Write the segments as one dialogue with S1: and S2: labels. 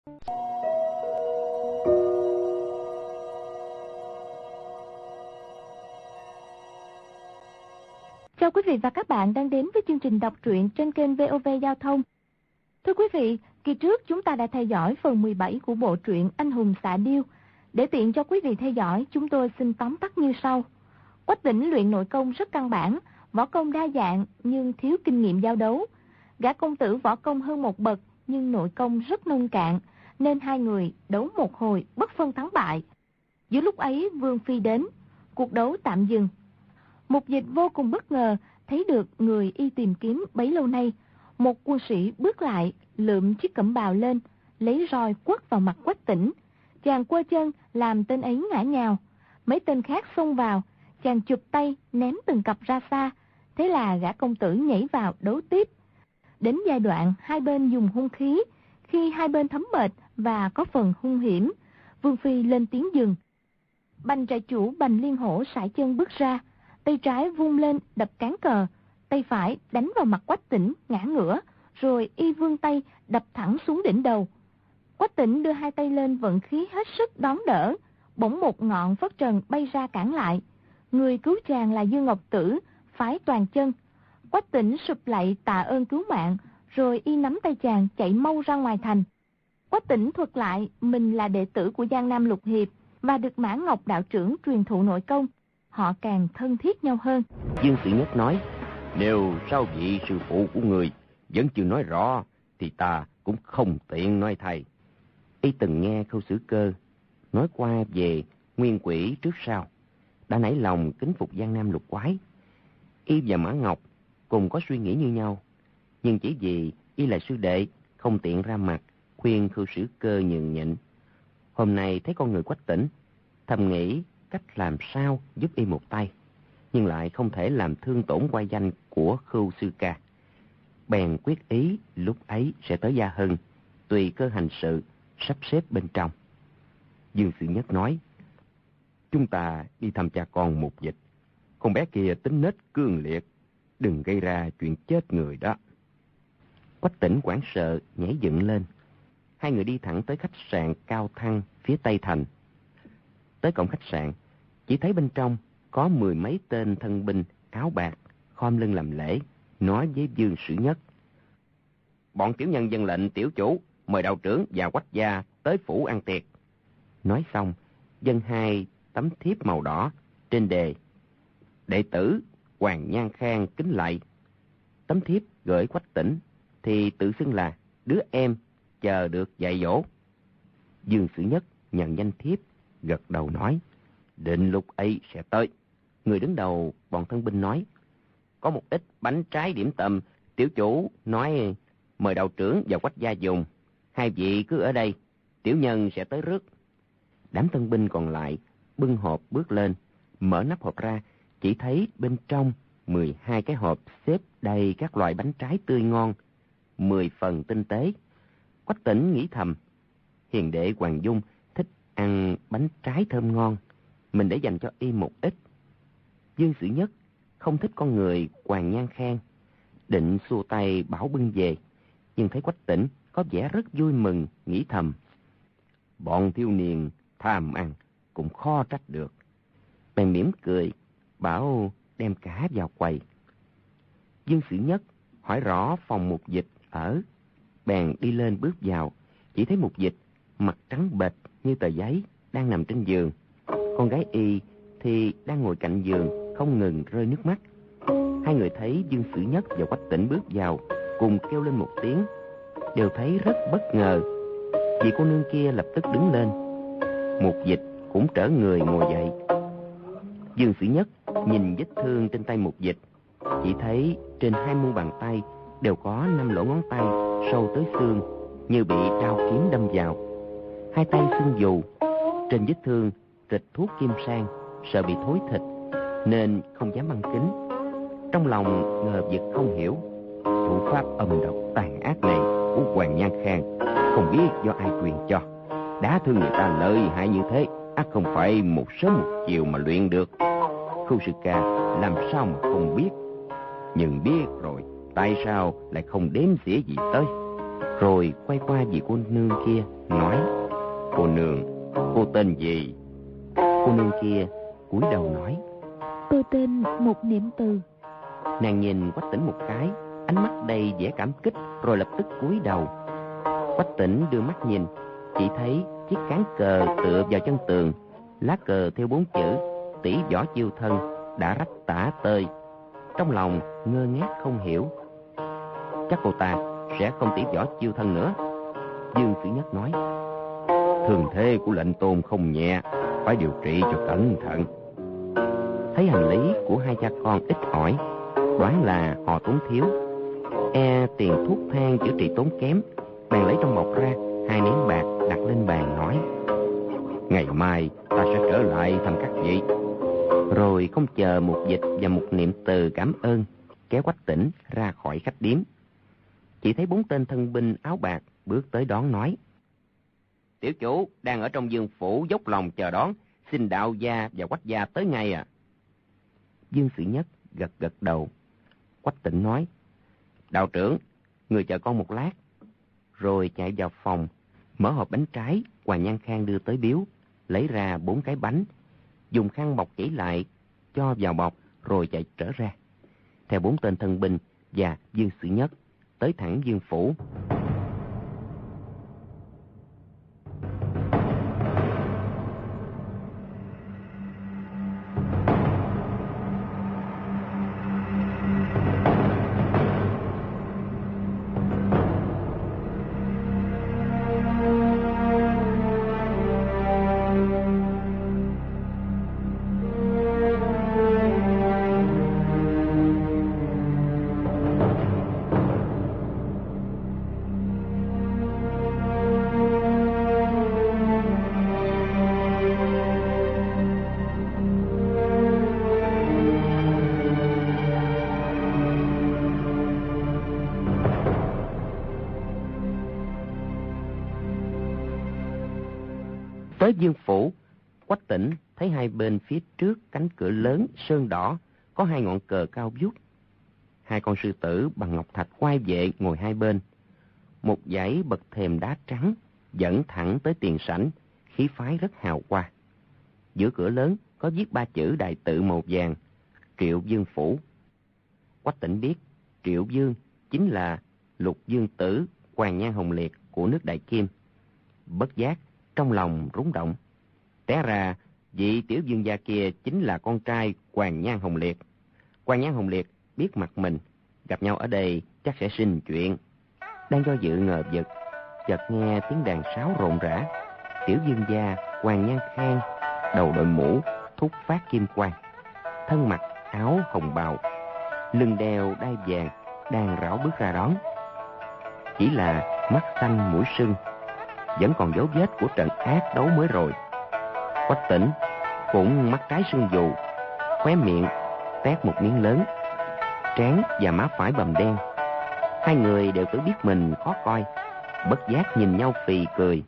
S1: Chào quý vị và các bạn đang đến với chương trình đọc truyện trên kênh VOV Giao thông. Thưa quý vị, kỳ trước chúng ta đã theo dõi phần 17 của bộ truyện Anh hùng xạ điêu. Để tiện cho quý vị theo dõi, chúng tôi xin tóm tắt như sau. Quách Tĩnh luyện nội công rất căn bản, võ công đa dạng nhưng thiếu kinh nghiệm giao đấu. Gã công tử võ công hơn một bậc nhưng nội công rất nông cạn, nên hai người đấu một hồi bất phân thắng bại. Giữa lúc ấy Vương Phi đến, cuộc đấu tạm dừng. Mục Dịch vô cùng bất ngờ thấy được người y tìm kiếm bấy lâu nay. Một quân sĩ bước lại, lượm chiếc cẩm bào lên, lấy roi quất vào mặt Quách Tĩnh. Chàng quơ chân làm tên ấy ngã nhào. Mấy tên khác xông vào, chàng chụp tay ném từng cặp ra xa. Thế là gã công tử nhảy vào đấu tiếp. Đến giai đoạn hai bên dùng hung khí, khi hai bên thấm mệt và có phần hung hiểm, Vương Phi lên tiếng dừng. Bành trại chủ Bành Liên Hổ sải chân bước ra, tay trái vung lên đập cán cờ, tay phải đánh vào mặt Quách Tĩnh ngã ngửa, rồi y vươn tay đập thẳng xuống đỉnh đầu. Quách Tĩnh đưa hai tay lên vận khí hết sức đón đỡ, bỗng một ngọn phất trần bay ra cản lại. Người cứu chàng là Dương Ngọc Tử, phái Toàn Chân. Quách Tĩnh sụp lạy tạ ơn cứu mạng, rồi y nắm tay chàng chạy mau ra ngoài thành. Quách Tĩnh thuật lại mình là đệ tử của Giang Nam Lục Hiệp và được Mã Ngọc đạo trưởng truyền thụ nội công. Họ càng thân thiết nhau hơn.
S2: Dương Sĩ Nhất nói, nếu sau vị sư phụ của người vẫn chưa nói rõ, thì ta cũng không tiện nói thay. Y từng nghe Khâu Sử Cơ nói qua về nguyên quỷ trước sau, đã nảy lòng kính phục Giang Nam Lục Quái. Y và Mã Ngọc cùng có suy nghĩ như nhau, nhưng chỉ vì y là sư đệ, không tiện ra mặt khuyên Khâu Sử Cơ nhường nhịn. Hôm nay thấy con người Quách Tĩnh, thầm nghĩ cách làm sao giúp y một tay, nhưng lại không thể làm thương tổn oai danh của Khưu sư ca. Bèn quyết ý lúc ấy sẽ tới Gia Hưng, tùy cơ hành sự, sắp xếp bên trong. Dương Sĩ Nhất nói, chúng ta đi thăm cha con Mục Dịch. Con bé kia tính nết cương liệt, đừng gây ra chuyện chết người đó. Quách Tĩnh hoảng sợ nhảy dựng lên. Hai người đi thẳng tới khách sạn Cao Thăng phía tây thành. Tới cổng khách sạn, chỉ thấy bên trong có 10 mấy tên thân binh áo bạc khom lưng làm lễ, nói với Dương Sĩ Nhất, bọn tiểu nhân dân lệnh tiểu chủ mời đạo trưởng và Quách gia tới phủ ăn tiệc. Nói xong, dâng hai tấm thiếp màu đỏ, trên đề đệ tử Hoàng Nhan Khang kính lạy. Tấm thiếp gửi Quách Tĩnh thì tự xưng là đứa em chờ được dạy dỗ. Dương Sĩ Nhất nhận danh thiếp, gật đầu nói, định lúc ấy sẽ tới. Người đứng đầu bọn thân binh nói, có một ít bánh trái điểm tâm, tiểu chủ nói mời đạo trưởng và Quách gia dùng. Hai vị cứ ở đây, tiểu nhân sẽ tới rước. Đám thân binh còn lại bưng hộp bước lên, mở nắp hộp ra, chỉ thấy bên trong 12 cái hộp xếp đầy các loại bánh trái tươi ngon, 10 phần tinh tế. Quách Tĩnh nghĩ thầm, hiền đệ Hoàng Dung thích ăn bánh trái thơm ngon, mình để dành cho y một ít. Dương Sĩ Nhất không thích con người Hoàng Nhan Khang, định xua tay bảo bưng về, nhưng thấy Quách Tĩnh có vẻ rất vui mừng, nghĩ thầm, bọn thiếu niên tham ăn cũng khó trách được. Bèn mỉm cười, bảo đem cả vào quầy. Dương Sĩ Nhất hỏi rõ phòng Mục Dịch ở, bèn đi lên bước vào, chỉ thấy Mục Dịch mặt trắng bệch như tờ giấy đang nằm trên giường. Con gái y thì đang ngồi cạnh giường không ngừng rơi nước mắt. Hai người thấy Dương Sĩ Nhất và Quách Tĩnh bước vào, cùng kêu lên một tiếng, đều thấy rất bất ngờ. Vị cô nương kia lập tức đứng lên. Mục Dịch cũng trở người ngồi dậy. Dương Sĩ Nhất nhìn vết thương trên tay Mục Dịch, chỉ thấy trên hai mu bàn tay đều có 5 lỗ ngón tay sâu tới xương, như bị đao kiếm đâm vào. Hai tay sưng dù, trên vết thương rịch thuốc kim sang, sợ bị thối thịt nên không dám băng kính. Trong lòng ngờ vực không hiểu, thủ pháp âm độc tàn ác này của Hoàng Nhan Khang không biết do ai truyền cho. Đá thương người ta lợi hại như thế, ắt không phải một sớm một chiều mà luyện được. Khưu sư ca làm sao mà không biết, nhưng biết rồi tại sao lại không đếm xỉa gì tới. Rồi quay qua vị cô nương kia nói: Cô nương, cô tên gì? Cô nương kia cúi đầu nói:
S1: Tôi tên Một Niệm Từ.
S2: Nàng nhìn Quách Tĩnh một cái, ánh mắt đầy vẻ cảm kích, rồi lập tức cúi đầu. Quách Tĩnh đưa mắt nhìn, chỉ thấy chiếc cán cờ tựa vào chân tường, lá cờ theo 4 chữ Tỷ Võ Chiêu Thân đã rách tả tơi. Trong lòng ngơ ngác không hiểu. Chắc cô ta sẽ không tỷ võ chiêu thân nữa. Dương Sử Nhất nói: Thường thế của lệnh tôn không nhẹ, phải điều trị cho cẩn thận. Thấy hành lý của hai cha con ít ỏi, đoán là họ tốn thiếu, tiền thuốc thang chữa trị tốn kém, bèn lấy trong bọc ra 2 nén bạc đặt lên bàn nói: Ngày mai ta sẽ trở lại thăm các vị. Rồi không chờ Một Dịch và Một Niệm Từ cảm ơn, kéo Quách Tĩnh ra khỏi khách điếm. Chỉ thấy 4 tên thân binh áo bạc bước tới đón nói: Tiểu chủ đang ở trong Dương phủ dốc lòng chờ đón, xin đạo gia và Quách gia tới ngay à. Dương Sử Nhất gật gật đầu. Quách Tĩnh nói: Đạo trưởng, người chờ con một lát. Rồi chạy vào phòng, mở hộp bánh trái Hoàng Nhan Khang đưa tới biếu, lấy ra 4 cái bánh, dùng khăn bọc kỹ lại, cho vào bọc, rồi chạy trở ra, theo 4 tên thân binh và Dương Sử Nhất tới thẳng Dương phủ. Tới Dương phủ, Quách Tĩnh thấy hai bên phía trước cánh cửa lớn sơn đỏ có 2 ngọn cờ cao vút. 2 con sư tử bằng ngọc thạch oai vệ ngồi hai bên. Một dãy bậc thềm đá trắng dẫn thẳng tới tiền sảnh, khí phái rất hào hoa. Giữa cửa lớn có viết 3 chữ đại tự màu vàng: Triệu Dương phủ. Quách Tĩnh biết Triệu Dương chính là Lục Dương tử Hoàng Nhan Hồng Liệt của nước Đại Kim. Bất giác trong lòng rúng động. Té ra vị tiểu vương gia kia chính là con trai Hoàng Nhan Hồng Liệt. Hoàng Nhan Hồng Liệt biết mặt mình, gặp nhau ở đây chắc sẽ sinh chuyện. Đang do dự ngờ vực, chợt nghe tiếng đàn sáo rộn rã. Tiểu vương gia Hoàng Nhan Khang đầu đội mũ thúc phát kim quang, thân mặc áo hồng bào, lưng đeo đai vàng, đang rảo bước ra đón. Chỉ là mắt xanh mũi sưng, vẫn còn dấu vết của trận ác đấu mới rồi. Quách Tĩnh cũng mắt trái sưng dù, khóe miệng tét một miếng lớn, trán và má phải bầm đen. Hai người đều tự biết mình khó coi, bất giác nhìn nhau phì cười.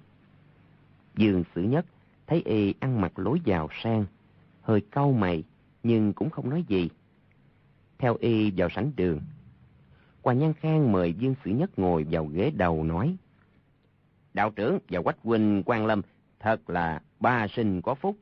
S2: Dương Sử Nhất thấy y ăn mặc lối giàu sang, hơi cau mày nhưng cũng không nói gì. Theo y vào sảnh đường, Hoàng Nhan Khang mời Dương Sử Nhất ngồi vào ghế đầu nói: Đạo trưởng và Quách huynh quan lâm, thật là ba sinh có phúc.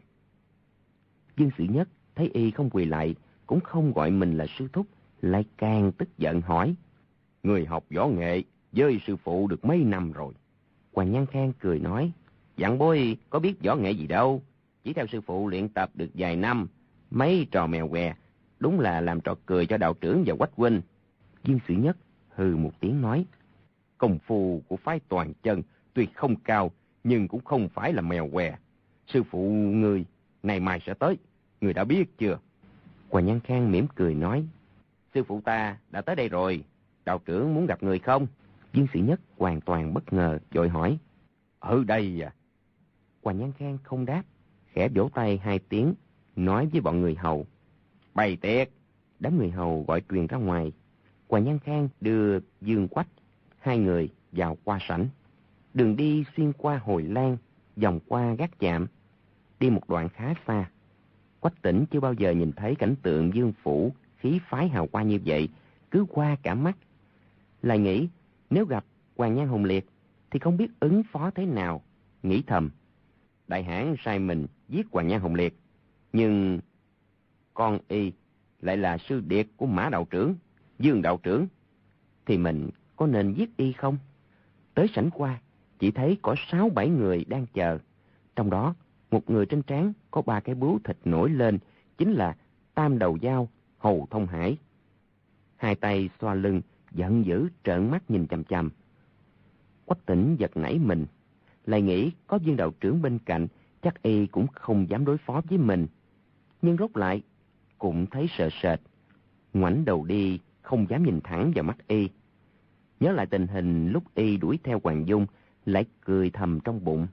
S2: Dương Sử Nhất thấy y không quỳ lại, cũng không gọi mình là sư thúc, lại càng tức giận hỏi: Người học võ nghệ với sư phụ được mấy năm rồi? Hoàng Nhan Khang cười nói: Vạn bối có biết võ nghệ gì đâu, chỉ theo sư phụ luyện tập được vài năm, mấy trò mèo què, đúng là làm trò cười cho đạo trưởng và Quách huynh. Dương Sử Nhất hừ một tiếng nói: Công phu của phái Toàn Chân tuy không cao, nhưng cũng không phải là mèo què. Sư phụ người ngày mai sẽ tới, người đã biết chưa? Hoàng Nhan Khang mỉm cười nói: Sư phụ ta đã tới đây rồi, đạo trưởng muốn gặp người không? Dương Sử Nhất hoàn toàn bất ngờ, vội hỏi: Ở đây à? Hoàng Nhan Khang không đáp, khẽ vỗ tay 2 tiếng, nói với bọn người hầu: Bày tiệc. Đám người hầu gọi truyền ra ngoài. Hoàng Nhan Khang đưa Dương Quách, 2 người vào qua sảnh. Đường đi xuyên qua hồi lan, vòng qua gác chạm, đi một đoạn khá xa. Quách Tĩnh chưa bao giờ nhìn thấy cảnh tượng Dương phủ khí phái hào hoa như vậy, cứ qua cả mắt. Lại nghĩ nếu gặp Hoàng Nhan Hồng Liệt thì không biết ứng phó thế nào, nghĩ thầm, đại hãn sai mình giết Hoàng Nhan Hồng Liệt, nhưng con y lại là sư điệt của Mã đạo trưởng, Dương đạo trưởng, thì mình có nên giết y không? Tới sảnh qua, chỉ thấy có 6-7 người đang chờ. Trong đó, một người trên trán có 3 cái bướu thịt nổi lên, chính là Tam Đầu Dao Hầu Thông Hải. Hai tay xoa lưng, giận dữ trợn mắt nhìn chằm chằm. Quách Tĩnh giật nảy mình, lại nghĩ có Dương đạo trưởng bên cạnh, chắc y cũng không dám đối phó với mình. Nhưng rốt lại cũng thấy sợ sệt, ngoảnh đầu đi không dám nhìn thẳng vào mắt y. Nhớ lại tình hình lúc y đuổi theo Hoàng Dung, lại cười thầm trong bụng.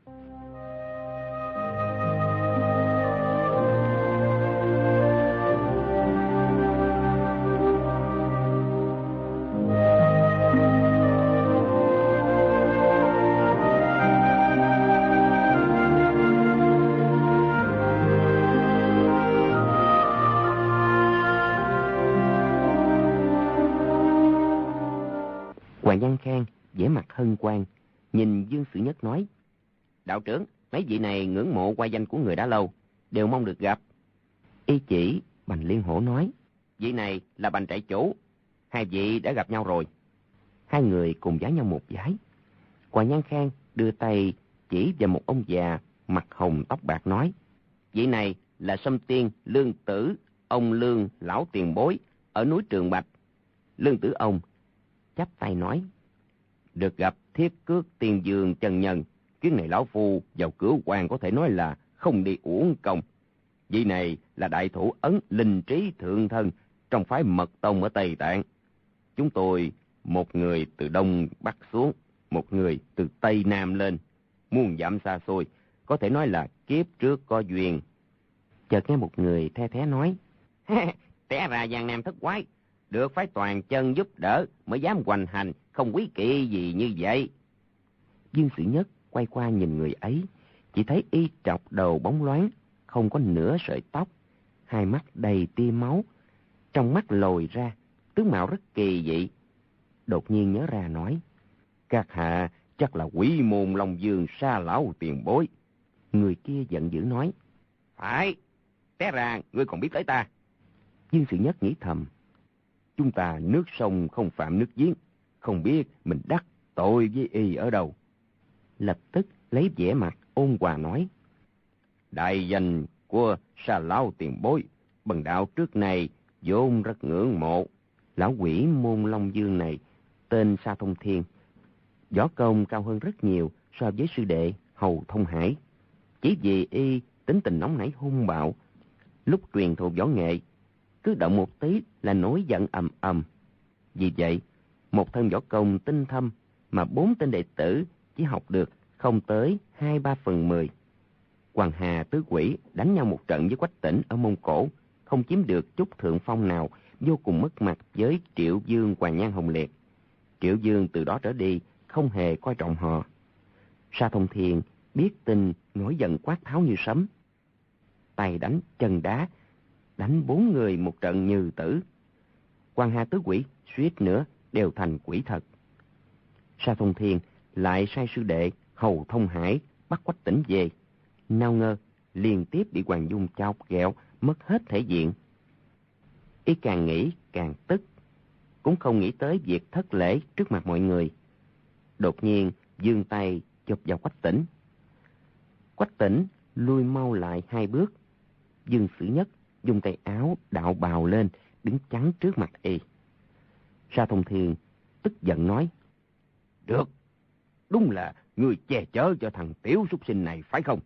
S2: Hoàng Văn Khang vẻ mặt hân hoan, nhìn Dương Sử Nhất nói: đạo trưởng, mấy vị này ngưỡng mộ qua danh của người đã lâu, đều mong được gặp. Y chỉ Bành Liên Hổ nói: vị này là Bành trại chủ, hai vị đã gặp nhau rồi. Hai người cùng vái nhau một vái. Hoàng Văn Khang đưa tay chỉ vào một ông già mặt hồng tóc bạc nói: vị này là Sâm Tiên Lương Tử, ông Lương lão tiền bối ở núi Trường Bạch. Lương Tử ông chắp tay nói: được gặp Thiết Cước Tiên Dương chân nhân, chuyến này lão phu vào cửa quan có thể nói là không đi uổng công. Vị này là đại thủ ấn Linh Trí Thượng Thân trong phái Mật Tông ở Tây Tạng. Chúng tôi một người từ Đông Bắc xuống, một người từ Tây Nam lên, muôn dặm xa xôi, có thể nói là kiếp trước có duyên. Chợt nghe một người the thé nói: té ra Giang Nam thất quái, được phái toàn chân giúp đỡ mới dám hoành hành, không quý kỵ gì như vậy. Dương Sử Nhất quay qua nhìn người ấy, chỉ thấy y trọc đầu bóng loáng, không có nửa sợi tóc, hai mắt đầy tia máu, trong mắt lồi ra, tướng mạo rất kỳ dị. Đột nhiên nhớ ra nói: các hạ chắc là Quỷ Môn Long Dương Sa lão tiền bối. Người kia giận dữ nói: phải, té ra ngươi còn biết tới ta. Dương Sử Nhất nghĩ thầm: chúng ta nước sông không phạm nước giếng, không biết mình đắc tội với y ở đâu. Lập tức lấy vẻ mặt ôn hòa nói: đại danh của Sa lão tiền bối, bần đạo trước này vốn rất ngưỡng mộ. Lão Quỷ Môn Long Dương này tên Sa Thông Thiên, võ công cao hơn rất nhiều so với sư đệ Hầu Thông Hải. Chỉ vì y tính tình nóng nảy hung bạo, lúc truyền thụ võ nghệ cứ động một tí là nổi giận ầm ầm. Vì vậy, một thân võ công tinh thâm mà 4 tên đệ tử chỉ học được không tới 2/3/10. Hoàng Hà Tứ Quỷ đánh nhau một trận với Quách Tĩnh ở Mông Cổ, không chiếm được chút thượng phong nào, vô cùng mất mặt với Triệu Dương Hoàng Nhan Hồng Liệt. Triệu Dương từ đó trở đi không hề coi trọng họ. Sa Thông Thiên biết tin nổi giận quát tháo như sấm, tay đánh chân đá, đánh 4 người một trận như tử. Hoàng Hà Tứ Quỷ suýt nữa đều thành quỷ thật. Sa Thông Thiên lại sai sư đệ Hầu Thông Hải bắt Quách Tĩnh về, nào ngờ liên tiếp bị Hoàng Dung chọc ghẹo, mất hết thể diện. Y càng nghĩ càng tức, cũng không nghĩ tới việc thất lễ trước mặt mọi người. Đột nhiên giương tay chụp vào Quách Tĩnh. Quách Tĩnh lui mau lại 2 bước. Dương Sử Nhất dùng tay áo đạo bào lên, đứng chắn trước mặt y. Sa Thông Thiên tức giận nói: được, đúng là người che chở cho thằng tiểu súc sinh này phải không?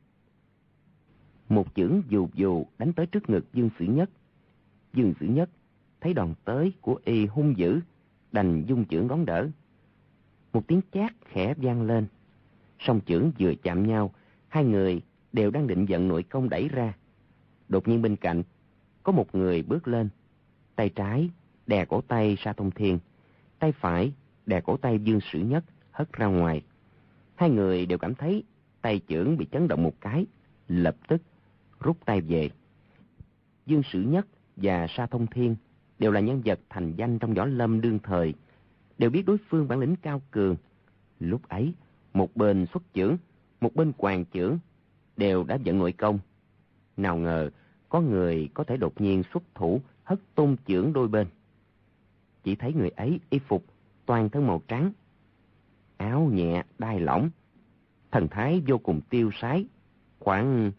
S2: Một chưởng dù dù đánh tới trước ngực Dương Sử Nhất. Dương Sử Nhất thấy đòn tới của y hung dữ, đành dung chưởng đón đỡ. Một tiếng chát khẽ vang lên, song chưởng vừa chạm nhau, hai người đều đang định vận nội công đẩy ra. Đột nhiên bên cạnh có một người bước lên, tay trái đè cổ tay Sa Thông Thiên, tay phải đè cổ tay Dương Sử Nhất hất ra ngoài. Hai người đều cảm thấy tay chưởng bị chấn động một cái, lập tức rút tay về. Dương Sử Nhất và Sa Thông Thiên đều là nhân vật thành danh trong võ lâm đương thời, đều biết đối phương bản lĩnh cao cường. Lúc ấy, một bên xuất chưởng, một bên hoàng chưởng, đều đã vận nội công. Nào ngờ có người có thể đột nhiên xuất thủ hất tung chưởng đôi bên. Chỉ thấy người ấy y phục toàn thân màu trắng, áo nhẹ đai lỏng, thần thái vô cùng tiêu sái, khoảng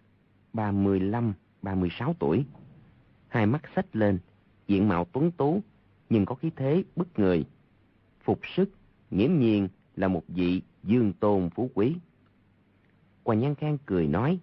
S2: 35-36 tuổi. Hai mắt xếch lên, diện mạo tuấn tú, nhưng có khí thế bức người. Phục sức nghiễm nhiên là một vị dương tôn phú quý. Hoàng Nhan Khang cười nói: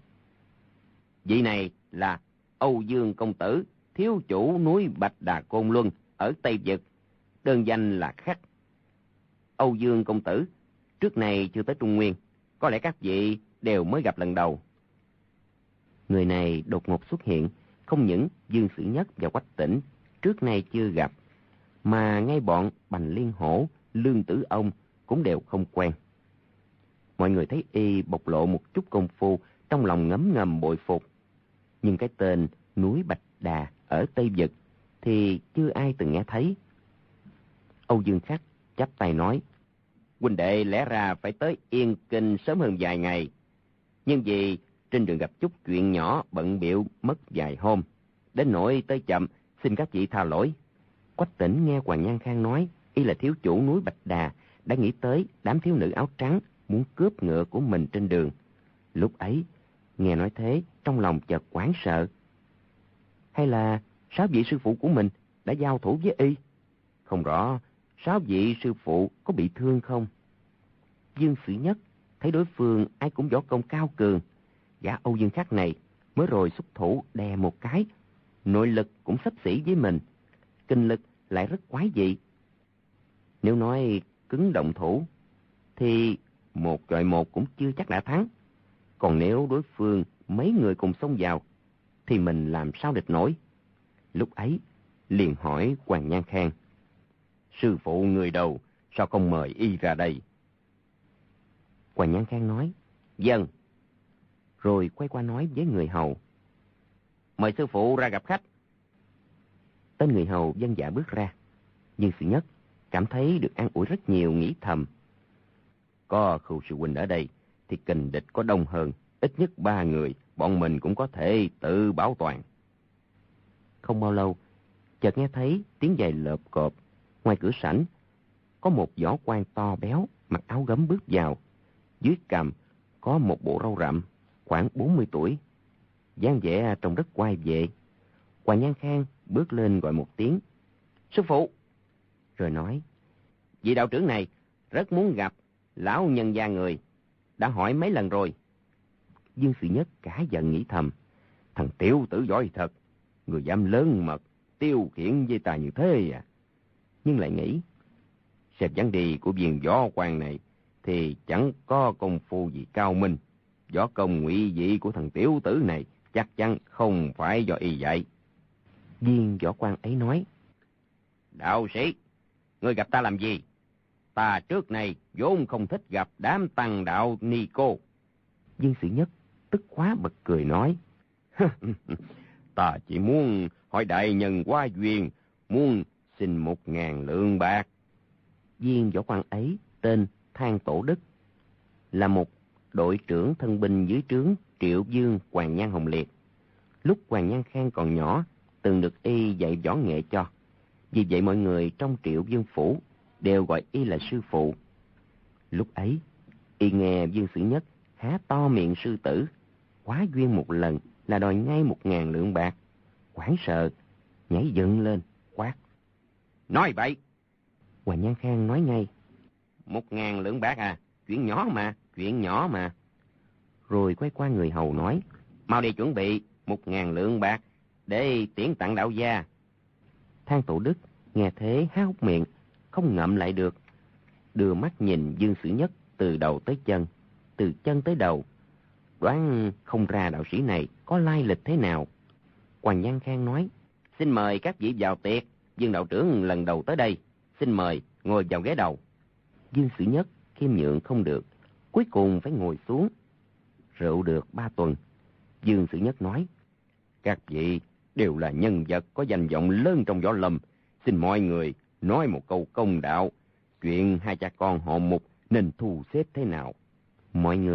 S2: vị này là Âu Dương công tử, thiếu chủ núi Bạch Đà Côn Luân ở Tây Vực, đơn danh là Khắc. Âu Dương công tử trước này chưa tới Trung Nguyên, có lẽ các vị đều mới gặp lần đầu. Người này đột ngột xuất hiện, không những Dương Sử Nhất và Quách Tĩnh trước nay chưa gặp, mà ngay bọn Bành Liên Hổ, Lương Tử Ông cũng đều không quen. Mọi người thấy y bộc lộ một chút công phu, trong lòng ngấm ngầm bội phục. Nhưng cái tên núi Bạch Đà ở Tây Vực thì chưa ai từng nghe thấy. Âu Dương Khắc chắp tay nói: huynh đệ lẽ ra phải tới Yên Kinh sớm hơn vài ngày, nhưng vì trên đường gặp chút chuyện nhỏ bận bịu mất vài hôm, đến nỗi tới chậm, xin các vị tha lỗi. Quách Tĩnh nghe Hoàng Nhan Khang nói y là thiếu chủ núi Bạch Đà, đã nghĩ tới đám thiếu nữ áo trắng muốn cướp ngựa của mình trên đường. Lúc ấy nghe nói thế, trong lòng chợt hoảng sợ. Hay là 6 vị sư phụ của mình đã giao thủ với y? Không rõ 6 vị sư phụ có bị thương không? Dương Sử Nhất thấy đối phương ai cũng võ công cao cường, gã Âu Dương Khắc này mới rồi xuất thủ đè một cái, nội lực cũng xấp xỉ với mình, kinh lực lại rất quái dị. Nếu nói cứng động thủ thì 1 chọi 1 cũng chưa chắc đã thắng. Còn nếu đối phương mấy người cùng xông vào thì mình làm sao địch nổi? Lúc ấy liền hỏi Hoàng Nhan Khang: sư phụ người đâu, sao không mời y ra đây? Hoàng Nhan Khang nói: vâng. Rồi quay qua nói với người hầu: mời sư phụ ra gặp khách. Tên người hầu vâng dạ bước ra. Dương Sử Nhất cảm thấy được an ủi rất nhiều, nghĩ thầm: có Khưu sư huynh ở đây thì kình địch có đông hơn, ít nhất 3 người, bọn mình cũng có thể tự bảo toàn. Không bao lâu, chợt nghe thấy tiếng giày lợp cộp. Ngoài cửa sảnh có một võ quan to béo, mặc áo gấm bước vào. Dưới cằm có một bộ râu rậm, khoảng 40 tuổi, dáng vẻ trông rất oai vệ. Hoàng Nhan Khang bước lên gọi một tiếng: sư phụ. Rồi nói: vị đạo trưởng này rất muốn gặp lão nhân gia người, đã hỏi mấy lần rồi. Dương Sử Nhất cả giận nghĩ thầm: thằng tiểu tử giỏi thật, người dám lớn mật tiêu khiển với ta như thế à? Nhưng lại nghĩ xem dáng đi của viên võ quan này thì chẳng có công phu gì cao minh, võ công ngụy dị của thằng tiểu tử này chắc chắn không phải do y dạy. Viên võ quan ấy nói: đạo sĩ, ngươi gặp ta làm gì? Ta trước này vốn không thích gặp đám tăng đạo ni cô. Dương Sử Nhất tức quá bật cười nói: ta chỉ muốn hỏi đại nhân qua duyên, muốn xin 1000 lượng bạc. Viên võ quan ấy tên Thang Tổ Đức, là một đội trưởng thân binh dưới trướng Triệu Vương Hoàn Nhan Hồng Liệt. Lúc Hoàn Nhan Khang còn nhỏ, từng được y dạy võ nghệ cho. Vì vậy mọi người trong Triệu Vương phủ đều gọi y là sư phụ. Lúc ấy, y nghe Dương Sử Nhất há to miệng sư tử, quá duyên một lần là đòi ngay 1000 lượng bạc, hoảng sợ, nhảy dựng lên, quát: nói vậy! Hoàng Nhan Khang nói ngay: 1000 lượng bạc à, chuyện nhỏ mà. Rồi quay qua người hầu nói: mau đi chuẩn bị 1000 lượng bạc để tiễn tặng đạo gia. Thang Tổ Đức nghe thế há hốc miệng, không ngậm lại được, đưa mắt nhìn Dương Sử Nhất từ đầu tới chân, từ chân tới đầu, đoán không ra đạo sĩ này có lai lịch thế nào. Hoàng Nhan Khang nói: xin mời các vị vào tiệc, Dương đạo trưởng lần đầu tới đây, xin mời ngồi vào ghế đầu. Dương Sử Nhất khiêm nhượng không được, cuối cùng phải ngồi xuống. Rượu được 3 tuần, Dương Sử Nhất nói: các vị đều là nhân vật có danh vọng lớn trong võ lâm, xin mọi người nói một câu công đạo, chuyện hai cha con họ Mục nên thu xếp thế nào? Mọi người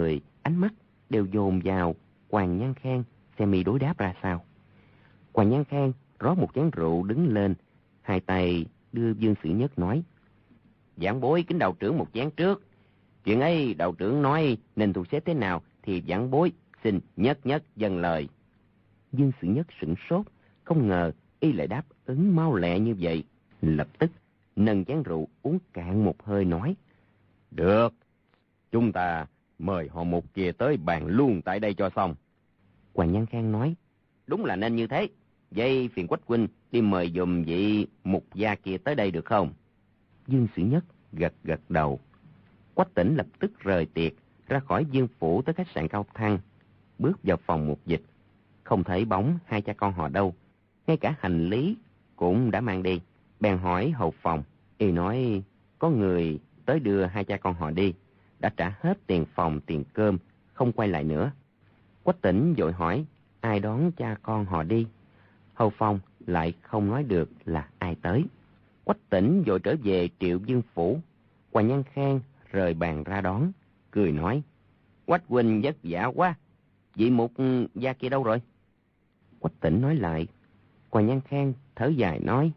S2: ánh mắt đều dồn vào Hoàng Nhan Khang xem y đối đáp ra sao. Hoàng Nhan Khang rót một chén rượu đứng lên, hai tay đưa Dương Sử Nhất nói: Vãn bối kính đạo trưởng một chén trước. Chuyện ấy đạo trưởng nói nên thu xếp thế nào thì vãn bối xin nhất dâng lời. Dương Sử Nhất sửng sốt, không ngờ y lại đáp ứng mau lẹ như vậy. Lập tức nâng chén rượu uống cạn một hơi nói: Được, chúng ta mời họ Mục kia tới bàn luôn tại đây cho xong. Hoàng Nhan Khang nói: Đúng là nên như thế. Vậy phiền Quách huynh đi mời dùm vị Mục gia kia tới đây được không? Dương Sử Nhất gật đầu. Quách Tĩnh lập tức rời tiệc ra khỏi Dương phủ tới khách sạn Cao Thăng, bước vào phòng Mục Dịch. Không thấy bóng hai cha con họ đâu, ngay cả hành lý cũng đã mang đi. Bèn hỏi hầu phòng, y nói có người tới đưa hai cha con họ đi, đã trả hết tiền phòng tiền cơm, không quay lại nữa. Quách Tĩnh vội hỏi ai đón cha con họ đi. Hầu phòng lại không nói được là ai tới. Quách Tĩnh vội trở về Triệu Dương phủ. Hoàng Nhan Khang rời bàn ra đón, cười nói: Quách huynh vất vả quá, vị Mục gia kia đâu rồi? Quách Tĩnh nói lại. Hoàng Nhan Khang thở dài nói: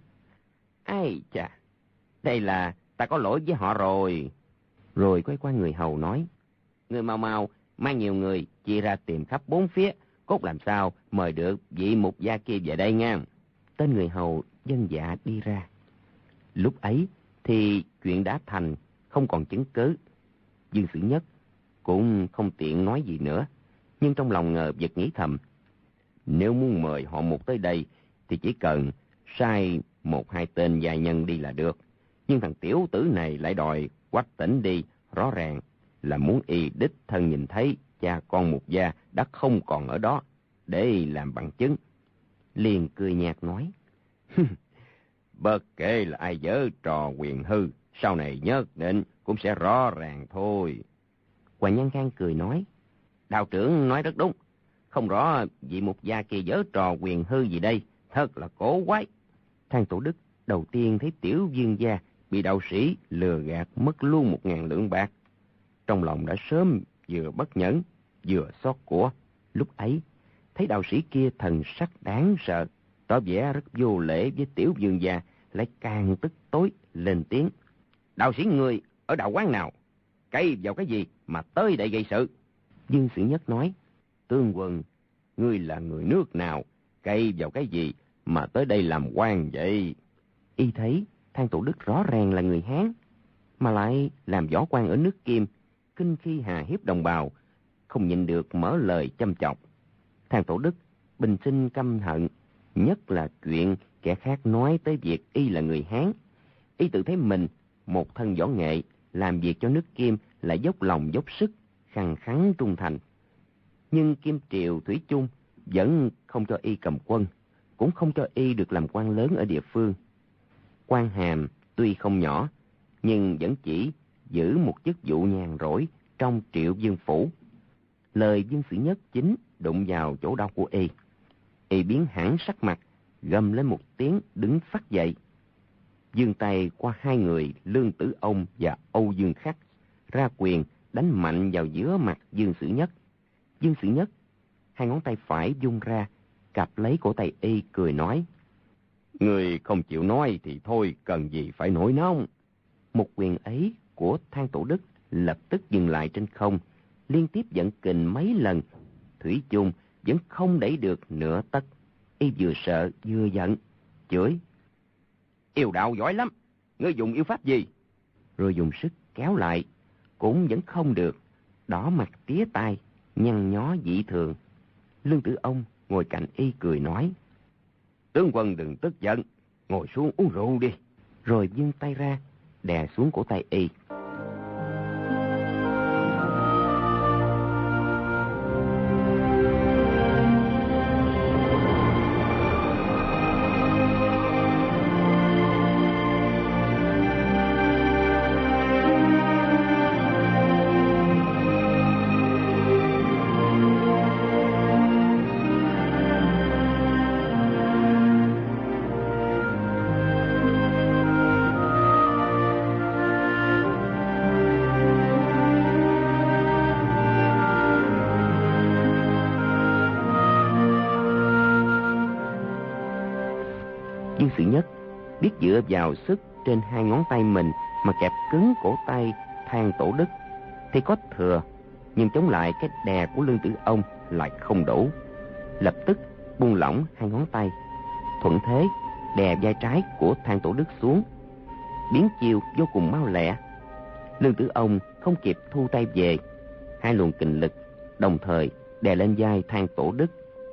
S2: Ai chà, đây là ta có lỗi với họ rồi. Rồi quay qua người hầu nói: Người mau mang nhiều người chia ra tìm khắp bốn phía, cốt làm sao mời được vị Mục gia kia về đây nha. Tên người hầu vâng dạ đi ra. Lúc ấy thì chuyện đã thành, không còn chứng cứ. Dương Sử Nhất cũng không tiện nói gì nữa, nhưng trong lòng ngờ vực nghĩ thầm: Nếu muốn mời họ Mục tới đây thì chỉ cần sai một hai tên gia nhân đi là được. Nhưng thằng tiểu tử này lại đòi Quách Tĩnh đi, rõ ràng là muốn y đích thân nhìn thấy cha con Mục gia đã không còn ở đó để làm bằng chứng. Liền cười nhạt nói: Bất kể là ai giở trò quyền hư, sau này nhất định cũng sẽ rõ ràng thôi. Hoàng Nhan Khang cười nói: Đạo trưởng nói rất đúng, không rõ vị Mục gia kia giở trò quyền hư gì đây, thật là cổ quái. Thang Tổ Đức đầu tiên thấy tiểu vương gia bị đạo sĩ lừa gạt mất luôn 1.000 lượng bạc, trong lòng đã sớm vừa bất nhẫn vừa xót của. Lúc ấy thấy đạo sĩ kia thần sắc đáng sợ, tỏ vẻ rất vô lễ với tiểu vương gia, lại càng tức tối lên tiếng: Đạo sĩ người ở đạo quán nào? Cậy vào cái gì mà tới đây gây sự? Dương Sử Nhất nói: Tương quân, ngươi là người nước nào? Cậy vào cái gì mà tới đây làm quan vậy? Y thấy Thang Tổ Đức rõ ràng là người Hán, mà lại làm võ quan ở nước Kim, kinh khi hà hiếp đồng bào, không nhịn được mở lời châm chọc. Thang Tổ Đức bình sinh căm hận, nhất là chuyện kẻ khác nói tới việc y là người Hán. Y tự thấy mình một thân võ nghệ, làm việc cho nước Kim lại dốc lòng dốc sức, khăng khăng trung thành. Nhưng Kim Triều thủy chung vẫn không cho y cầm quân, cũng không cho y được làm quan lớn ở địa phương. Quan hàm tuy không nhỏ, nhưng vẫn chỉ giữ một chức vụ nhàn rỗi trong Triệu Dương phủ. Lời Dương Sử Nhất chính đụng vào chỗ đau của y. Y biến hẳn sắc mặt, gầm lên một tiếng đứng phắt dậy, giương tay qua hai người Lương Tử Ông và Âu Dương Khắc, ra quyền đánh mạnh vào giữa mặt Dương Sử Nhất. Dương Sử Nhất hai ngón tay phải vung ra, cặp lấy cổ tay y, cười nói: Người không chịu nói thì thôi, cần gì phải nổi nóng. Một quyền ấy của Thang Tổ Đức lập tức dừng lại trên không, liên tiếp dẫn kình mấy lần, thủy chung vẫn không đẩy được nửa tấc. Y vừa sợ vừa giận, chửi: Yêu đạo giỏi lắm, ngươi dùng yêu pháp gì? Rồi dùng sức kéo lại, cũng vẫn không được, đỏ mặt tía tai, nhăn nhó dị thường. Lương Tử Ông ngồi cạnh y cười nói: Tướng quân đừng tức giận, ngồi xuống uống rượu đi. Rồi vươn tay ra, đè xuống cổ tay y. Dương Sự Nhất biết dựa vào sức trên hai ngón tay mình mà kẹp cứng cổ tay Thang Tổ Đức thì có thừa, nhưng chống lại cái đè của Lương Tử Ông lại không đủ. Lập tức buông lỏng hai ngón tay, thuận thế đè vai trái của Thang Tổ Đức xuống, biến chiêu vô cùng mau lẹ. Lương Tử Ông không kịp thu tay về, hai luồng kình lực đồng thời đè lên vai Thang Tổ Đức.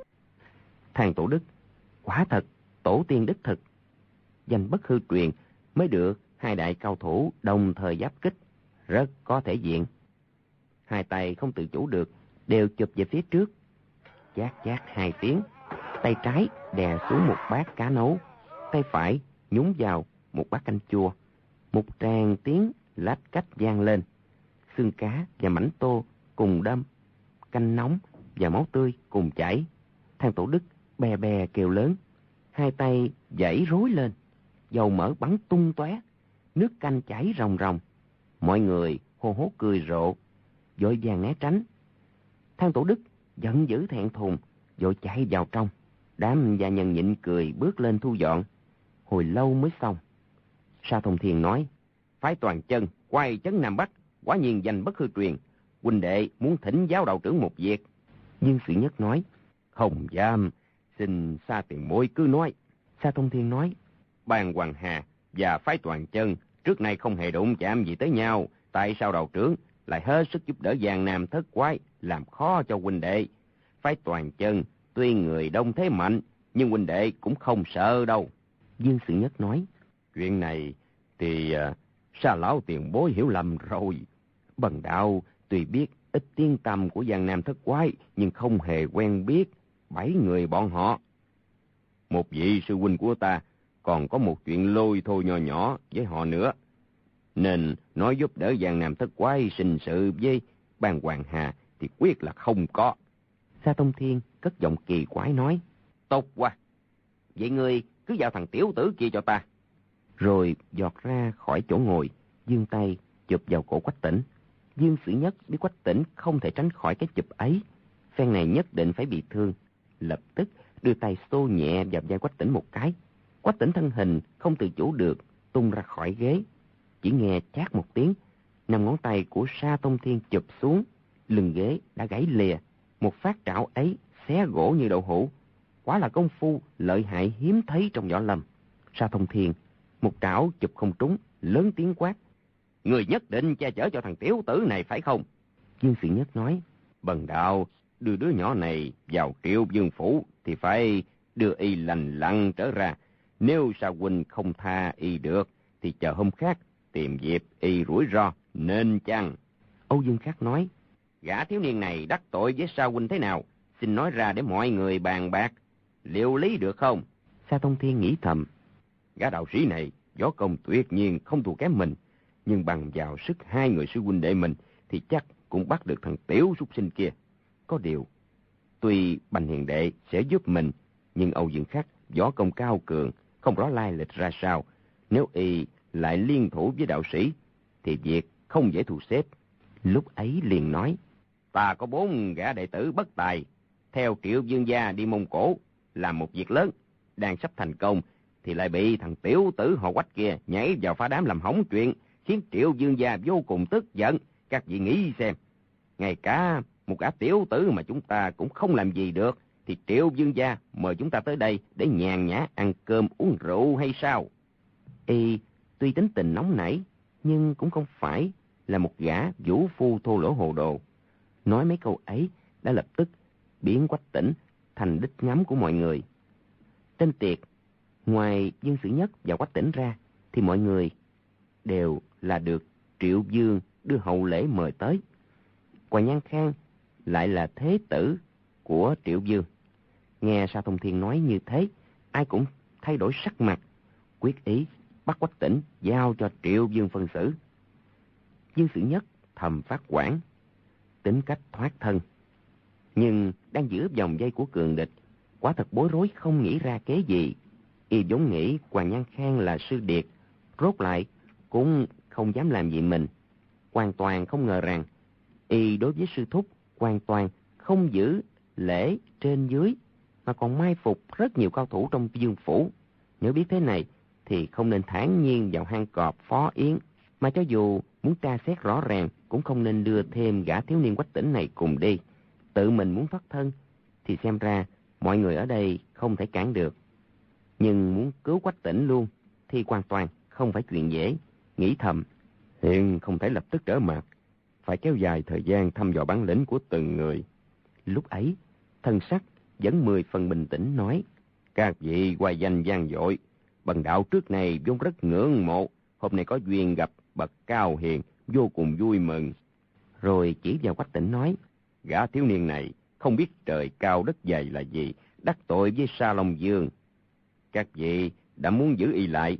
S2: Thang Tổ Đức quả thật tổ tiên đích thực, danh bất hư truyền, mới được hai đại cao thủ đồng thời giáp kích, rất có thể diện. Hai tay không tự chủ được, đều chụp về phía trước. Chát chát hai tiếng, tay trái đè xuống một bát cá nấu, tay phải nhúng vào một bát canh chua. Một tràng tiếng lách cách vang lên, xương cá và mảnh tô cùng đâm, canh nóng và máu tươi cùng chảy. Thang Tổ Đức bè bè kêu lớn, hai tay giãy rối lên, dầu mỡ bắn tung tóe, nước canh chảy ròng ròng. Mọi người hô hố cười rộ, vội vàng né tránh. Thang Tổ Đức giận dữ thẹn thùng, vội chạy vào trong. Đám gia nhân nhịn cười bước lên thu dọn. Hồi lâu mới xong. Sa Thông Thiên nói: phái Toàn Chân quay trấn Nam Bắc, quả nhiên danh bất hư truyền. Huynh đệ muốn thỉnh giáo đạo trưởng một việc. Dương Sự Nhất nói: không dám, xin Sa tiền bối cứ nói. Sa Thông Thiên nói: Ban Hoàng Hà và phái Toàn Chân trước nay không hề đụng chạm gì tới nhau, tại sao đạo trưởng lại hết sức giúp đỡ Giang Nam thất quái, làm khó cho huynh đệ? Phái Toàn Chân tuy người đông thế mạnh, nhưng huynh đệ cũng không sợ đâu. Dương Sự Nhất nói: chuyện này thì Sa lão tiền bối hiểu lầm rồi. Bần đạo tuy biết ít tiếng tăm của Giang Nam thất quái, nhưng không hề quen biết 7 người bọn họ. Một vị sư huynh của ta còn có một chuyện lôi thôi nhỏ nhỏ với họ nữa, nên nói giúp đỡ Giang Nam thất quái sinh sự với Ban Hoàng Hà thì quyết là không có. Sa Thông Thiên cất giọng kỳ quái nói: tốt quá, vậy ngươi cứ giao thằng tiểu tử kia cho ta. Rồi giọt ra khỏi chỗ ngồi, giương tay chụp vào cổ Quách Tĩnh. Dương Sự Nhất biết Quách Tĩnh không thể tránh khỏi cái chụp ấy, phen này nhất định phải bị thương, lập tức đưa tay xô nhẹ vào vai Quách Tĩnh một cái. Quách Tĩnh thân hình không tự chủ được tung ra khỏi ghế. Chỉ nghe chát một tiếng, 5 ngón tay của Sa Thông Thiên chụp xuống, lưng ghế đã gãy lìa. Một phát trảo ấy xé gỗ như đậu hũ, quá là công phu lợi hại hiếm thấy trong võ lâm. Sa Thông Thiên một trảo chụp không trúng, lớn tiếng quát: người nhất định che chở cho thằng tiểu tử này phải không? Dương Sự Nhất nói: bần đạo đưa đứa nhỏ này vào Triệu Vương phủ thì phải đưa y lành lặn trở ra. Nếu Sa huynh không tha y được thì chờ hôm khác tìm dịp y rủi ro, nên chăng? Âu Dương Khắc nói: gã thiếu niên này đắc tội với Sa huynh thế nào, xin nói ra để mọi người bàn bạc, liệu lý được không? Sa Thông Thiên nghĩ thầm: gã đạo sĩ này võ công tuyệt nhiên không thua kém mình, nhưng bằng vào sức hai người sư huynh đệ mình thì chắc cũng bắt được thằng tiểu súc sinh kia. Có điều, tuy Bành hiền đệ sẽ giúp mình, nhưng Âu Dương Khắc võ công cao cường, không rõ lai lịch ra sao. Nếu y lại liên thủ với đạo sĩ thì việc không dễ thu xếp. Lúc ấy liền nói: ta có 4 gã đệ tử bất tài, theo Triệu Vương gia đi Mông Cổ làm một việc lớn, đang sắp thành công thì lại bị thằng tiểu tử họ Quách kia nhảy vào phá đám làm hỏng chuyện, khiến Triệu Vương gia vô cùng tức giận. Các vị nghĩ xem, ngay cả một gã tiểu tử mà chúng ta cũng không làm gì được, thì Triệu Vương gia mời chúng ta tới đây để nhàn nhã ăn cơm uống rượu hay sao? Y tuy tính tình nóng nảy, nhưng cũng không phải là một gã vũ phu thô lỗ hồ đồ. Nói mấy câu ấy đã lập tức biến Quách Tĩnh thành đích ngắm của mọi người. Trên tiệc, ngoài Dương Sự Nhất và Quách Tĩnh ra, thì mọi người đều là được Triệu Vương đưa hậu lễ mời tới. Hoàng Nhan Khang lại là thế tử của Triệu Vương. Nghe Sa Thông Thiên nói như thế, ai cũng thay đổi sắc mặt, quyết ý bắt Quách Tĩnh giao cho Triệu Vương phân xử. Dương Sự Nhất thầm phát quản, tính cách thoát thân, nhưng đang giữa vòng dây của cường địch, quả thật bối rối không nghĩ ra kế gì. Y vốn nghĩ Hoàng Nhan Khang là sư điệt, rốt lại cũng không dám làm gì mình. Hoàn toàn không ngờ rằng y đối với sư thúc hoàn toàn không giữ lễ trên dưới, mà còn mai phục rất nhiều cao thủ trong vương phủ. Nếu biết thế này, thì không nên thản nhiên vào hang cọp Phó Yến, mà cho dù muốn tra xét rõ ràng, cũng không nên đưa thêm gã thiếu niên Quách Tĩnh này cùng đi. Tự mình muốn thoát thân, thì xem ra mọi người ở đây không thể cản được. Nhưng muốn cứu Quách Tĩnh luôn, thì hoàn toàn không phải chuyện dễ. Nghĩ thầm, hiện không thể lập tức trở mặt, phải kéo dài thời gian thăm dò bản lĩnh của từng người. Lúc ấy, thân sắc vẫn 10 phần bình tĩnh nói, các vị hoài danh vang dội, bần đạo trước này vốn rất ngưỡng mộ, hôm nay có duyên gặp bậc cao hiền, vô cùng vui mừng. Rồi chỉ vào Quách Tĩnh nói, gã thiếu niên này không biết trời cao đất dày là gì, đắc tội với Sa Long Vương. Các vị đã muốn giữ y lại,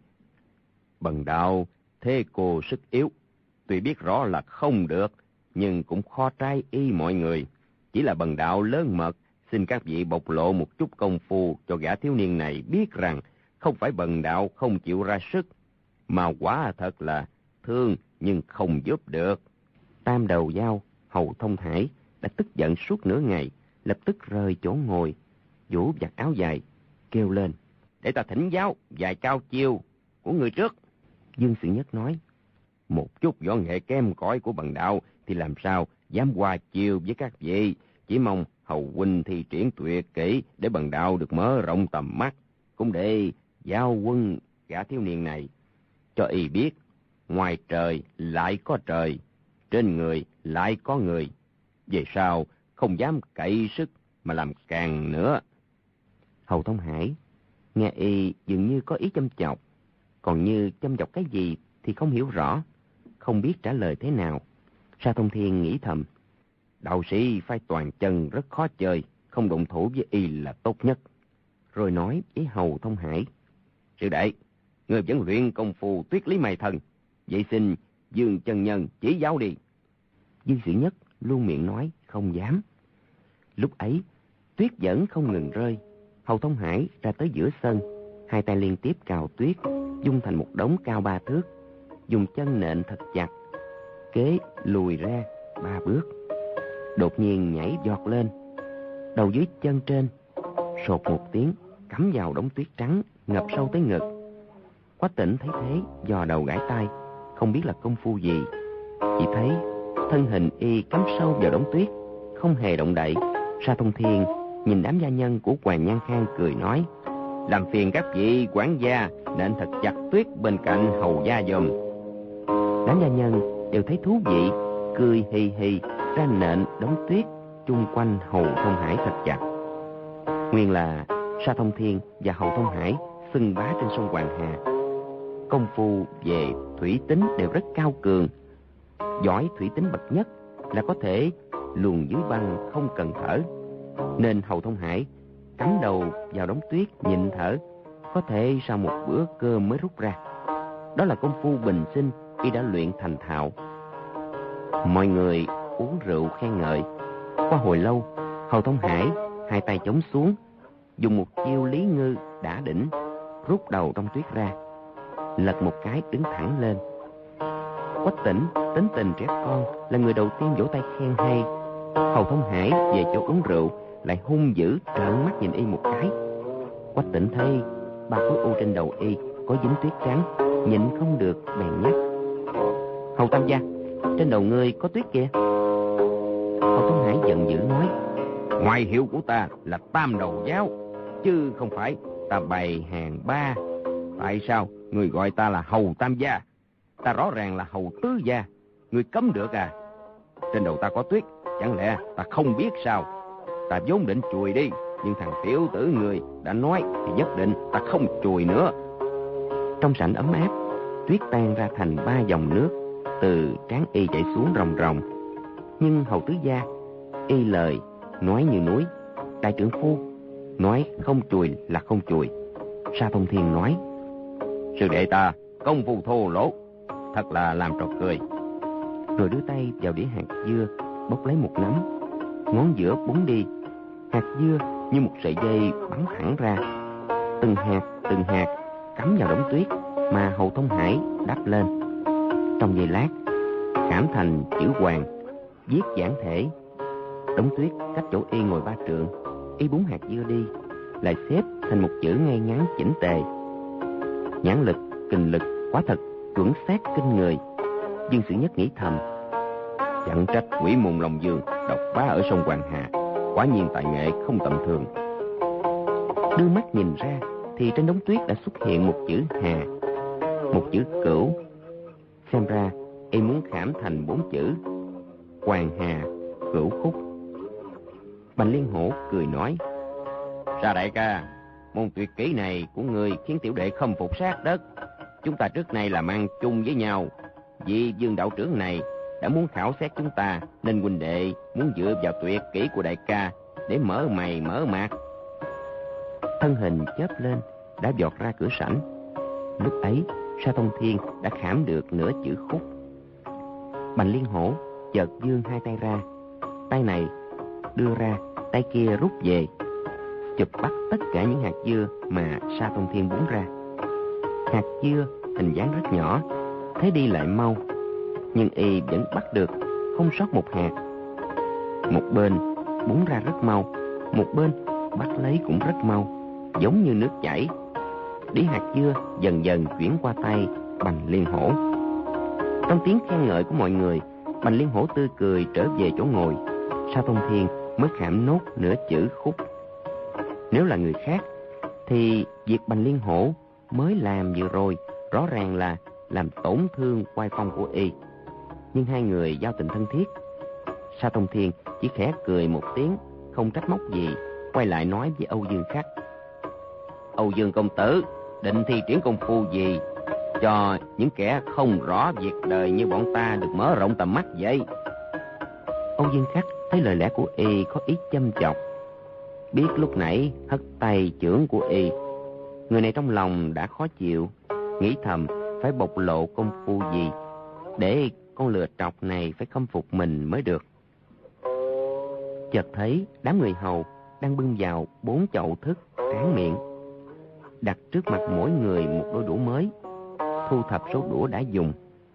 S2: bần đạo thế cô sức yếu, tuy biết rõ là không được, nhưng cũng khó trái y mọi người. Chỉ là bần đạo lớn mật, xin các vị bộc lộ một chút công phu cho gã thiếu niên này biết rằng không phải bần đạo không chịu ra sức, mà quả thật là thương nhưng không giúp được. Tam đầu dao Hầu Thông Hải đã tức giận suốt nửa ngày, lập tức rời chỗ ngồi, vũ vạt áo dài, kêu lên, để ta thỉnh giáo vài cao chiêu của người trước. Dương Sự Nhất nói, một chút võ nghệ kém cỏi của bần đạo thì làm sao dám qua chiêu với các vị, chỉ mong Hầu huynh thi triển tuyệt kỹ để bần đạo được mở rộng tầm mắt, cũng để giao quân gã thiếu niên này, cho y biết ngoài trời lại có trời, trên người lại có người, về sau không dám cậy sức mà làm càng nữa. Hầu Thông Hải nghe y dường như có ý châm chọc, còn như châm chọc cái gì thì không hiểu rõ, không biết trả lời thế nào. Sa Thông Thiên nghĩ thầm, đạo sĩ phái toàn chân rất khó chơi, không động thủ với y là tốt nhất. Rồi nói với Hầu Thông Hải, sư đệ, người vẫn luyện công phu tuyết lý mày thần, vậy xin Dương chân nhân chỉ giáo đi. Dương Sự Nhất luôn miệng nói không dám. Lúc ấy tuyết vẫn không ngừng rơi. Hầu Thông Hải ra tới giữa sân, hai tay liên tiếp cào tuyết, dung thành một đống cao 3 thước, dùng chân nện thật chặt, kế lùi ra 3 bước. Đột nhiên nhảy giọt lên, đầu dưới chân trên, sột một tiếng, cắm vào đống tuyết trắng ngập sâu tới ngực. Quách Tĩnh thấy thế, dò đầu gãi tai, không biết là công phu gì, chỉ thấy thân hình y cắm sâu vào đống tuyết, không hề động đậy. Sa Thông Thiên nhìn đám gia nhân của Hoàng Nhan Khang cười nói, làm phiền các vị quản gia nện thật chặt tuyết bên cạnh hầu gia dùm. Đám gia nhân đều thấy thú vị, cười hì hì ra nện đống tuyết chung quanh Hầu Thông Hải thật chặt. Nguyên là Sa Thông Thiên và Hầu Thông Hải xưng bá trên sông Hoàng Hà, công phu về thủy tính đều rất cao cường. Giỏi thủy tính bậc nhất là có thể luồn dưới băng không cần thở, nên Hầu Thông Hải cắm đầu vào đống tuyết nhịn thở, có thể sau một bữa cơm mới rút ra. Đó là công phu bình sinh y đã luyện thành thạo. Mọi người uống rượu khen ngợi. Qua hồi lâu, Hầu Thông Hải hai tay chống xuống, dùng một chiêu Lý Ngư đã đỉnh, rút đầu trong tuyết ra, lật một cái đứng thẳng lên. Quách Tĩnh tính tình trẻ con, là người đầu tiên vỗ tay khen hay. Hầu Thông Hải về chỗ uống rượu lại hung dữ trợn mắt nhìn y một cái. Quách Tĩnh thấy 3 khối u trên đầu y có dính tuyết trắng, nhịn không được bèn nhắc, Hầu tam gia, trên đầu ngươi có tuyết kìa. Hầu Thông Hải giận dữ nói, ngoại hiệu của ta là Tam Đầu Giáo, chứ không phải ta bày hàng ba. Tại sao người gọi ta là Hầu tam gia? Ta rõ ràng là Hầu tứ gia, người cấm được à? Trên đầu ta có tuyết, chẳng lẽ ta không biết sao? Ta vốn định chùi đi, nhưng thằng tiểu tử người đã nói thì nhất định ta không chùi nữa. Trong sảnh ấm áp, tuyết tan ra thành 3 dòng nước từ trán y chảy xuống ròng ròng. Nhưng Hầu tứ gia y lời nói như núi, đại trưởng phu nói không chùi là không chùi. Sa Thông Thiên nói, sư đệ ta công phu thô lỗ, thật là làm trò cười. Rồi đưa tay vào đĩa hạt dưa, bốc lấy một nắm, ngón giữa búng đi, hạt dưa như một sợi dây bắn thẳng ra, từng hạt cắm vào đống tuyết mà Hầu Thông Hải đắp lên. Trong giây lát khảm thành chữ Hoàng, viết giản thể. Đống tuyết cách chỗ y ngồi 3 trượng, y búng hạt dưa đi, lại xếp thành một chữ ngay ngắn chỉnh tề. Nhãn lực, kình lực quả thật chuẩn xác kinh người. Dương Sử Nhất nghĩ thầm, chẳng trách Quỷ Môn Long Dương độc bá ở sông Hoàng Hà, quả nhiên tài nghệ không tầm thường. Đưa mắt nhìn ra thì trên đống tuyết đã xuất hiện một chữ Hà, một chữ Cửu. Xem ra y muốn khảm thành 4 chữ Hoàng Hà Cửu Khúc. Bành Liên Hổ cười nói, Sa đại ca, môn tuyệt kỹ này của ngươi khiến tiểu đệ khâm phục sát đất. Chúng ta trước nay làm ăn chung với nhau, vì Dương đạo trưởng này đã muốn khảo xét chúng ta, nên huynh đệ muốn dựa vào tuyệt kỹ của đại ca để mở mày mở mặt. Thân hình chớp lên đã vọt ra cửa sảnh. Lúc ấy Sa Thông Thiên đã khảm được nửa chữ Khúc. Bành Liên Hổ chợt vươn hai tay ra, tay này đưa ra, tay kia rút về, chụp bắt tất cả những hạt dưa mà Sa Thông Thiên búng ra. Hạt dưa hình dáng rất nhỏ, thế đi lại mau, nhưng y vẫn bắt được, không sót một hạt. Một bên búng ra rất mau, một bên bắt lấy cũng rất mau, giống như nước chảy. Đĩa hạt dưa dần dần chuyển qua tay Bành Liên Hổ. Trong tiếng khen ngợi của mọi người, Bành Liên Hổ tươi cười trở về chỗ ngồi. Sa Thông Thiên mới khảm nốt nửa chữ Khúc. Nếu là người khác thì việc Bành Liên Hổ mới làm vừa rồi rõ ràng là làm tổn thương oai phong của y. Nhưng hai người giao tình thân thiết. Sa Thông Thiên chỉ khẽ cười một tiếng, không trách móc gì, quay lại nói với Âu Dương Khắc, Âu Dương công tử định thi triển công phu gì cho những kẻ không rõ việc đời như bọn ta được mở rộng tầm mắt vậy? Âu Dương Khắc thấy lời lẽ của y có ý châm chọc, biết lúc nãy hất tay chưởng của y, người này trong lòng đã khó chịu, nghĩ thầm phải bộc lộ công phu gì để con lừa trọc này phải khâm phục mình mới được. Chợt thấy đám người hầu đang bưng vào 4 chậu thức tráng miệng, đặt trước mặt mỗi người một đôi đũa mới, thu thập số đũa đã dùng.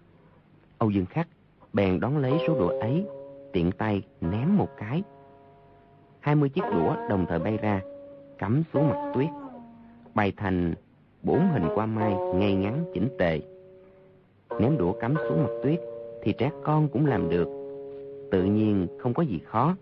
S2: Âu Dương Khắc bèn đón lấy số đũa ấy, tiện tay ném một cái. 20 chiếc đũa đồng thời bay ra, cắm xuống mặt tuyết, bày thành 4 hình hoa mai ngay ngắn chỉnh tề. Ném đũa cắm xuống mặt tuyết thì trẻ con cũng làm được, tự nhiên không có gì khó.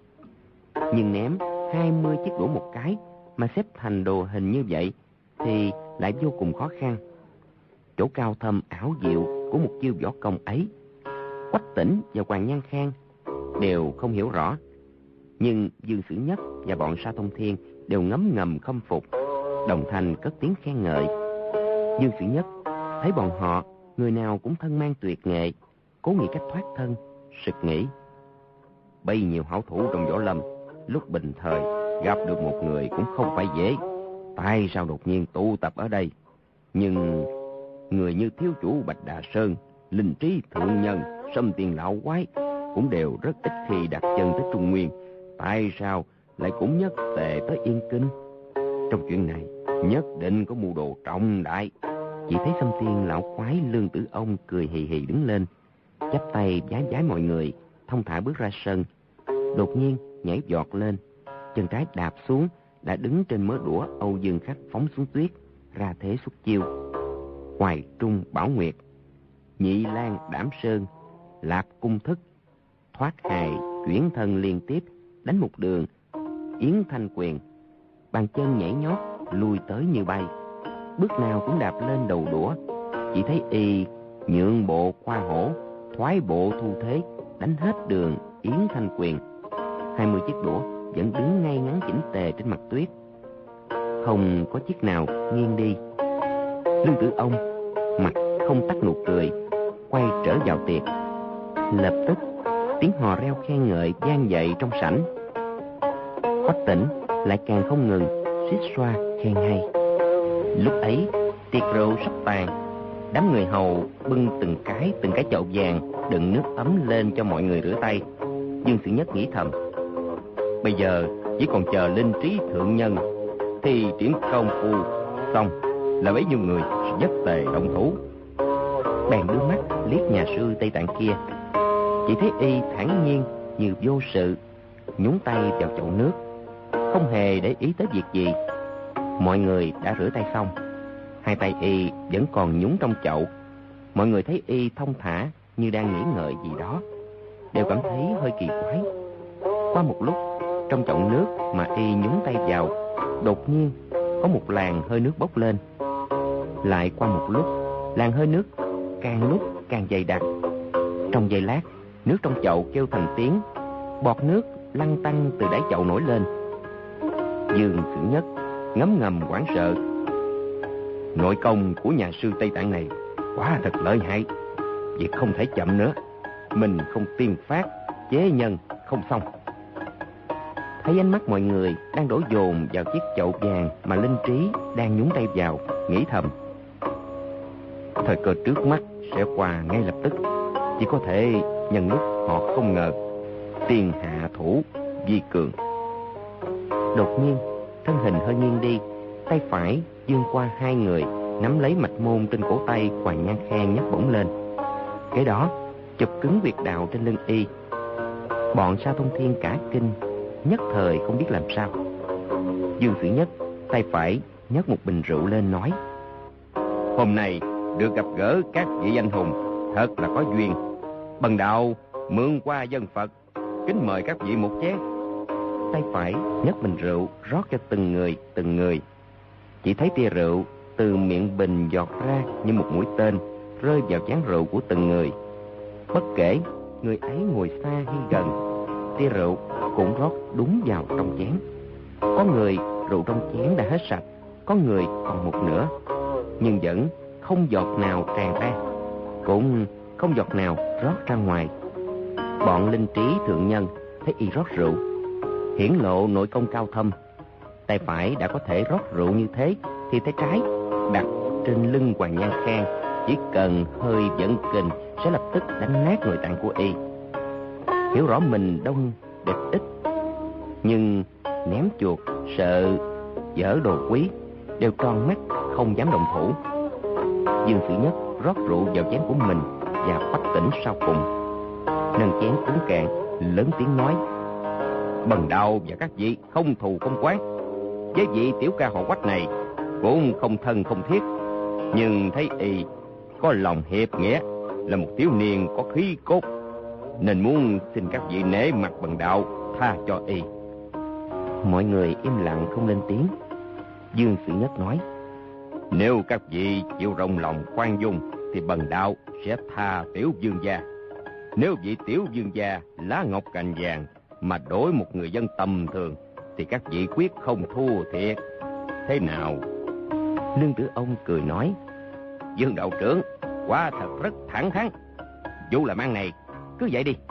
S2: Nhưng ném 20 chiếc đũa một cái mà xếp thành đồ hình như vậy thì lại vô cùng khó khăn. Chỗ cao thâm ảo diệu của một chiêu võ công ấy, Quách Tĩnh và Hoàng Nhan Khang đều không hiểu rõ, nhưng Dương Sử Nhất và bọn Sa Thông Thiên đều ngấm ngầm khâm phục, đồng thanh cất tiếng khen ngợi. Dương Sử Nhất thấy bọn họ người nào cũng thân mang tuyệt nghệ, cố nghĩ cách thoát thân, sực nghĩ, bấy nhiêu hảo thủ trong võ lâm, lúc bình thời gặp được một người cũng không phải dễ, tại sao đột nhiên tụ tập ở đây? Nhưng người như thiếu chủ Bạch Đà Sơn, Linh Trí Thượng Nhân, Sâm Tiền Lão Quái cũng đều rất ít khi đặt chân tới Trung Nguyên, tại sao lại cũng nhất tề tới Yên Kinh? Trong chuyện này nhất định có mưu đồ trọng đại. Chỉ thấy Sâm Tiền Lão Quái Lương Tử Ông cười hì hì đứng lên, chắp tay vái vái mọi người, thông thả bước ra sân. Đột nhiên nhảy vọt lên, chân trái đạp xuống, đã đứng trên mớ đũa Âu Dương Khắc phóng xuống tuyết, ra thế xuất chiêu. Hoài Trung Bảo Nguyệt, Nhị Lan Đảm Sơn, Lạc Cung Thức, thoát hài chuyển thân liên tiếp, đánh một đường Yến Thanh Quyền, bàn chân nhảy nhót lui tới như bay, bước nào cũng đạp lên đầu đũa. Chỉ thấy y nhượng bộ khoa hổ, thoái bộ thu thế, đánh hết đường Yến Thanh Quyền. 20 chiếc đũa vẫn đứng ngay ngắn chỉnh tề trên mặt tuyết, không có chiếc nào nghiêng đi. Lương Tử Ông mặt không tắt nụ cười, quay trở vào tiệc. Lập tức tiếng hò reo khen ngợi vang dậy trong sảnh. Quách Tĩnh lại càng không ngừng xít xoa khen hay. Lúc ấy tiệc rượu sắp tàn, đám người hầu bưng từng cái chậu vàng đựng nước ấm lên cho mọi người rửa tay. Dương Sử Nhất nghĩ thầm, bây giờ chỉ còn chờ Linh Trí Thượng Nhân thì triển công phu xong là bấy nhiêu người nhất tề động thủ. Bèn đưa mắt liếc nhà sư Tây Tạng kia, chỉ thấy y thản nhiên như vô sự, nhúng tay vào chậu nước, không hề để ý tới việc gì. Mọi người đã rửa tay xong, Hai tay y vẫn còn nhúng trong chậu. Mọi người thấy y thong thả như đang nghĩ ngợi gì đó, đều cảm thấy hơi kỳ quái. Qua một lúc, trong chậu nước mà y nhúng tay vào, đột nhiên có một làn hơi nước bốc lên. Lại qua một lúc, làn hơi nước càng lúc càng dày đặc. Trong giây lát, nước trong chậu kêu thành tiếng, bọt nước lăn tăn từ đáy chậu nổi lên. Dương Sử Nhất ngấm ngầm hoảng sợ. Nội công của nhà sư Tây Tạng này quá thật lợi hại, việc không thể chậm nữa. Mình không tiên phát, chế nhân không xong. Thấy ánh mắt mọi người đang đổ dồn vào chiếc chậu vàng mà Linh Trí đang nhúng tay vào, nghĩ thầm: thời cơ trước mắt sẽ qua ngay lập tức. Chỉ có thể nhân lúc họ không ngờ, tiền hạ thủ vi cường. Đột nhiên, thân hình hơi nghiêng đi, tay phải vươn qua hai người, nắm lấy mạch môn trên cổ tay Hoàng Nhan Khang nhấc bổng lên. Kế đó, chụp cứng huyệt đạo trên lưng y. Bọn Sa Thông Thiên cả kinh, nhất thời không biết làm sao. Dương Sử Nhất tay phải nhấc một bình rượu lên nói: hôm nay được gặp gỡ các vị anh hùng, thật là có duyên. Bần đạo mượn qua dân Phật, kính mời các vị một chén. Tay phải nhấc bình rượu rót cho từng người. Chỉ thấy tia rượu từ miệng bình giọt ra như một mũi tên, rơi vào chén rượu của từng người. Bất kể người ấy ngồi xa hay gần, tia rượu cũng rót đúng vào trong chén. Có người rượu trong chén đã hết sạch, có người còn một nửa, nhưng vẫn không giọt nào tràn ra, cũng không giọt nào rót ra ngoài. Bọn Linh Trí thượng nhân thấy y rót rượu, hiển lộ nội công cao thâm. Tay phải đã có thể rót rượu như thế, thì tay trái đặt trên lưng Hoàng Nhan Khang, chỉ cần hơi dẫn kình sẽ lập tức đánh nát nội tạng của y. Hiểu rõ mình đông địch ít, nhưng ném chuột sợ dở đồ quý, đều tròn mắt không dám động thủ. Dương Sử Nhất rót rượu vào chén của mình và bất tỉnh sau cùng, nâng chén uống cạn, lớn tiếng nói: bần đạo và các vị không thù không oán, với vị tiểu ca họ Quách này cũng không thân không thiết, nhưng thấy y có lòng hiệp nghĩa, là một thiếu niên có khí cốt, nên muốn xin các vị nể mặt bần đạo tha cho y. Mọi người im lặng không lên tiếng. Dương Sử Nhất nói: nếu các vị chịu rộng lòng khoan dung thì bần đạo sẽ tha tiểu vương gia. Nếu vị tiểu vương gia lá ngọc cành vàng mà đối một người dân tầm thường thì các vị quyết không thua thiệt. Thế nào? Lương Tử Ông cười nói: Dương đạo trưởng quả thật rất thẳng thắn, dù là mang này cứ vậy đi.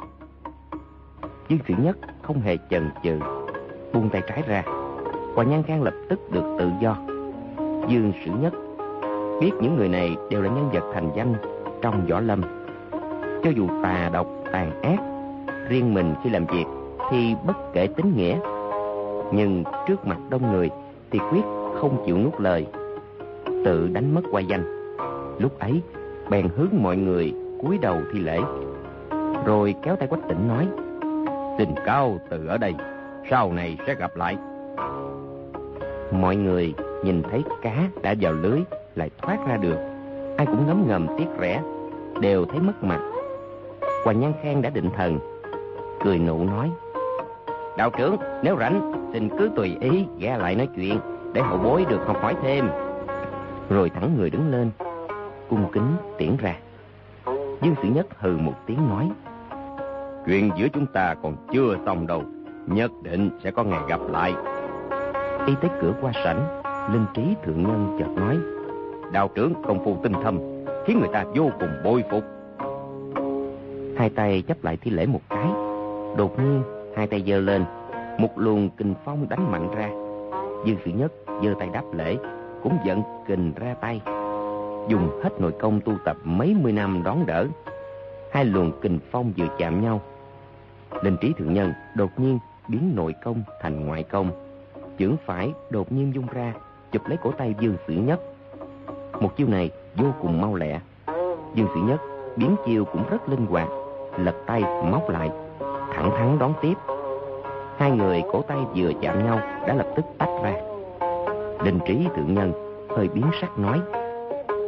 S2: Dương Sử Nhất không hề chần chừ, buông tay trái ra. Hoàng Nhan Khang lập tức được tự do. Dương Sử Nhất biết những người này đều là nhân vật thành danh trong võ lâm. Cho dù tà độc tàn ác, riêng mình khi làm việc thì bất kể tính nghĩa, nhưng trước mặt đông người thì quyết không chịu nuốt lời, tự đánh mất oai danh. Lúc ấy bèn hướng mọi người cúi đầu thi lễ, rồi kéo tay Quách Tĩnh nói: xin cáo từ ở đây, sau này sẽ gặp lại. Mọi người nhìn thấy cá đã vào lưới lại thoát ra được, ai cũng ngấm ngầm tiếc rẻ, đều thấy mất mặt. Hoàng Nhan Khang đã định thần, cười nụ nói: đạo trưởng nếu rảnh xin cứ tùy ý ghé lại nói chuyện, để hậu bối được học hỏi thêm. Rồi thẳng người đứng lên, cung kính tiễn ra. Dương Sử Nhất hừ một tiếng nói: chuyện giữa chúng ta còn chưa xong đâu, nhất định sẽ có ngày gặp lại. Y tới cửa qua sảnh, Linh Trí thượng nhân chợt nói: đạo trưởng công phu tinh thâm, khiến người ta vô cùng bội phục. Hai tay chắp lại thi lễ một cái. Đột nhiên hai tay giơ lên, một luồng kình phong đánh mạnh ra. Dương Sử Nhất giơ tay đáp lễ, cũng vận kình ra tay, dùng hết nội công tu tập mấy mươi năm đón đỡ. Hai luồng kình phong vừa chạm nhau, Linh Trí thượng nhân đột nhiên biến nội công thành ngoại công, chưởng phải đột nhiên vung ra, chụp lấy cổ tay Dương Sử Nhất. Một chiêu này vô cùng mau lẹ. Dương Sử Nhất biến chiêu cũng rất linh hoạt, lật tay móc lại, thẳng thắn đón tiếp. Hai người cổ tay vừa chạm nhau đã lập tức tách ra. Linh Trí thượng nhân hơi biến sắc nói: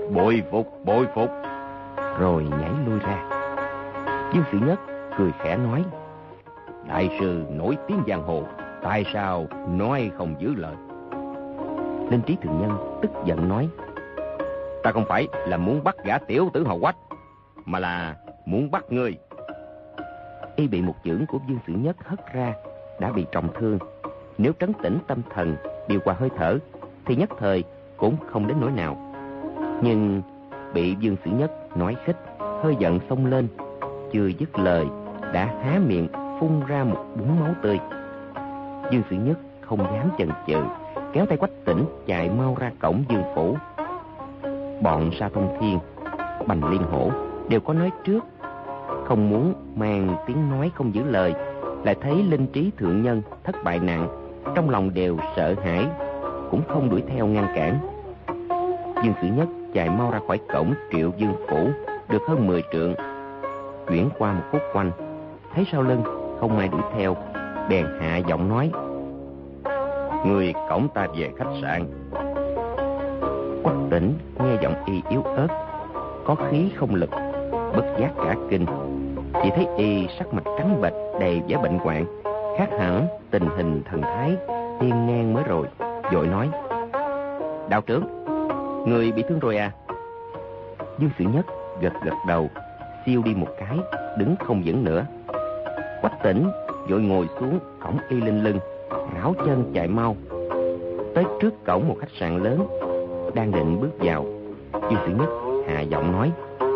S2: Bội phục. Rồi nhảy lui ra. Dương Sĩ Nhất cười khẽ nói: đại sư nổi tiếng giang hồ, tại sao nói không giữ lời? Linh Trí Thượng Nhân tức giận nói: ta không phải là muốn bắt gã tiểu tử họ Quách, mà là muốn bắt ngươi. Y bị một chưởng của Dương Sĩ Nhất hất ra, đã bị trọng thương. Nếu trấn tĩnh tâm thần, điều hòa hơi thở, thì nhất thời cũng không đến nỗi nào. Nhưng bị Dương Sĩ Nhất nói khích, hơi giận xông lên, chưa dứt lời đã há miệng phun ra một búng máu tươi. Dương Sĩ Nhất không dám chần chừ, kéo tay Quách Tĩnh chạy mau ra cổng Dương phủ. Bọn Sa Thông Thiên, Bành Liên Hổ đều có nói trước, không muốn mang tiếng nói không giữ lời, lại thấy Linh Trí Thượng Nhân thất bại nặng, trong lòng đều sợ hãi, cũng không đuổi theo ngăn cản. Dương Sĩ Nhất chạy mau ra khỏi cổng Triệu Dương phủ được hơn 10 trượng, chuyển qua một khúc quanh, thấy sau lưng không ai đuổi theo, bèn hạ giọng nói: người cõng ta về khách sạn. Quách Tĩnh nghe giọng y yếu ớt, có khí không lực, bất giác cả kinh. Chỉ thấy y sắc mặt trắng bệch, đầy vẻ bệnh hoạn, khác hẳn tình hình thần thái hiên ngang mới rồi, vội nói: đạo trưởng, người bị thương rồi à? Dương Sĩ Nhất gật đầu, siêu đi một cái, đứng không vững nữa. Quách Tĩnh vội ngồi xuống cõng y lên lưng, rảo chân chạy mau tới trước cổng một khách sạn lớn. Đang định bước vào, Dương Sĩ Nhất hạ giọng nói: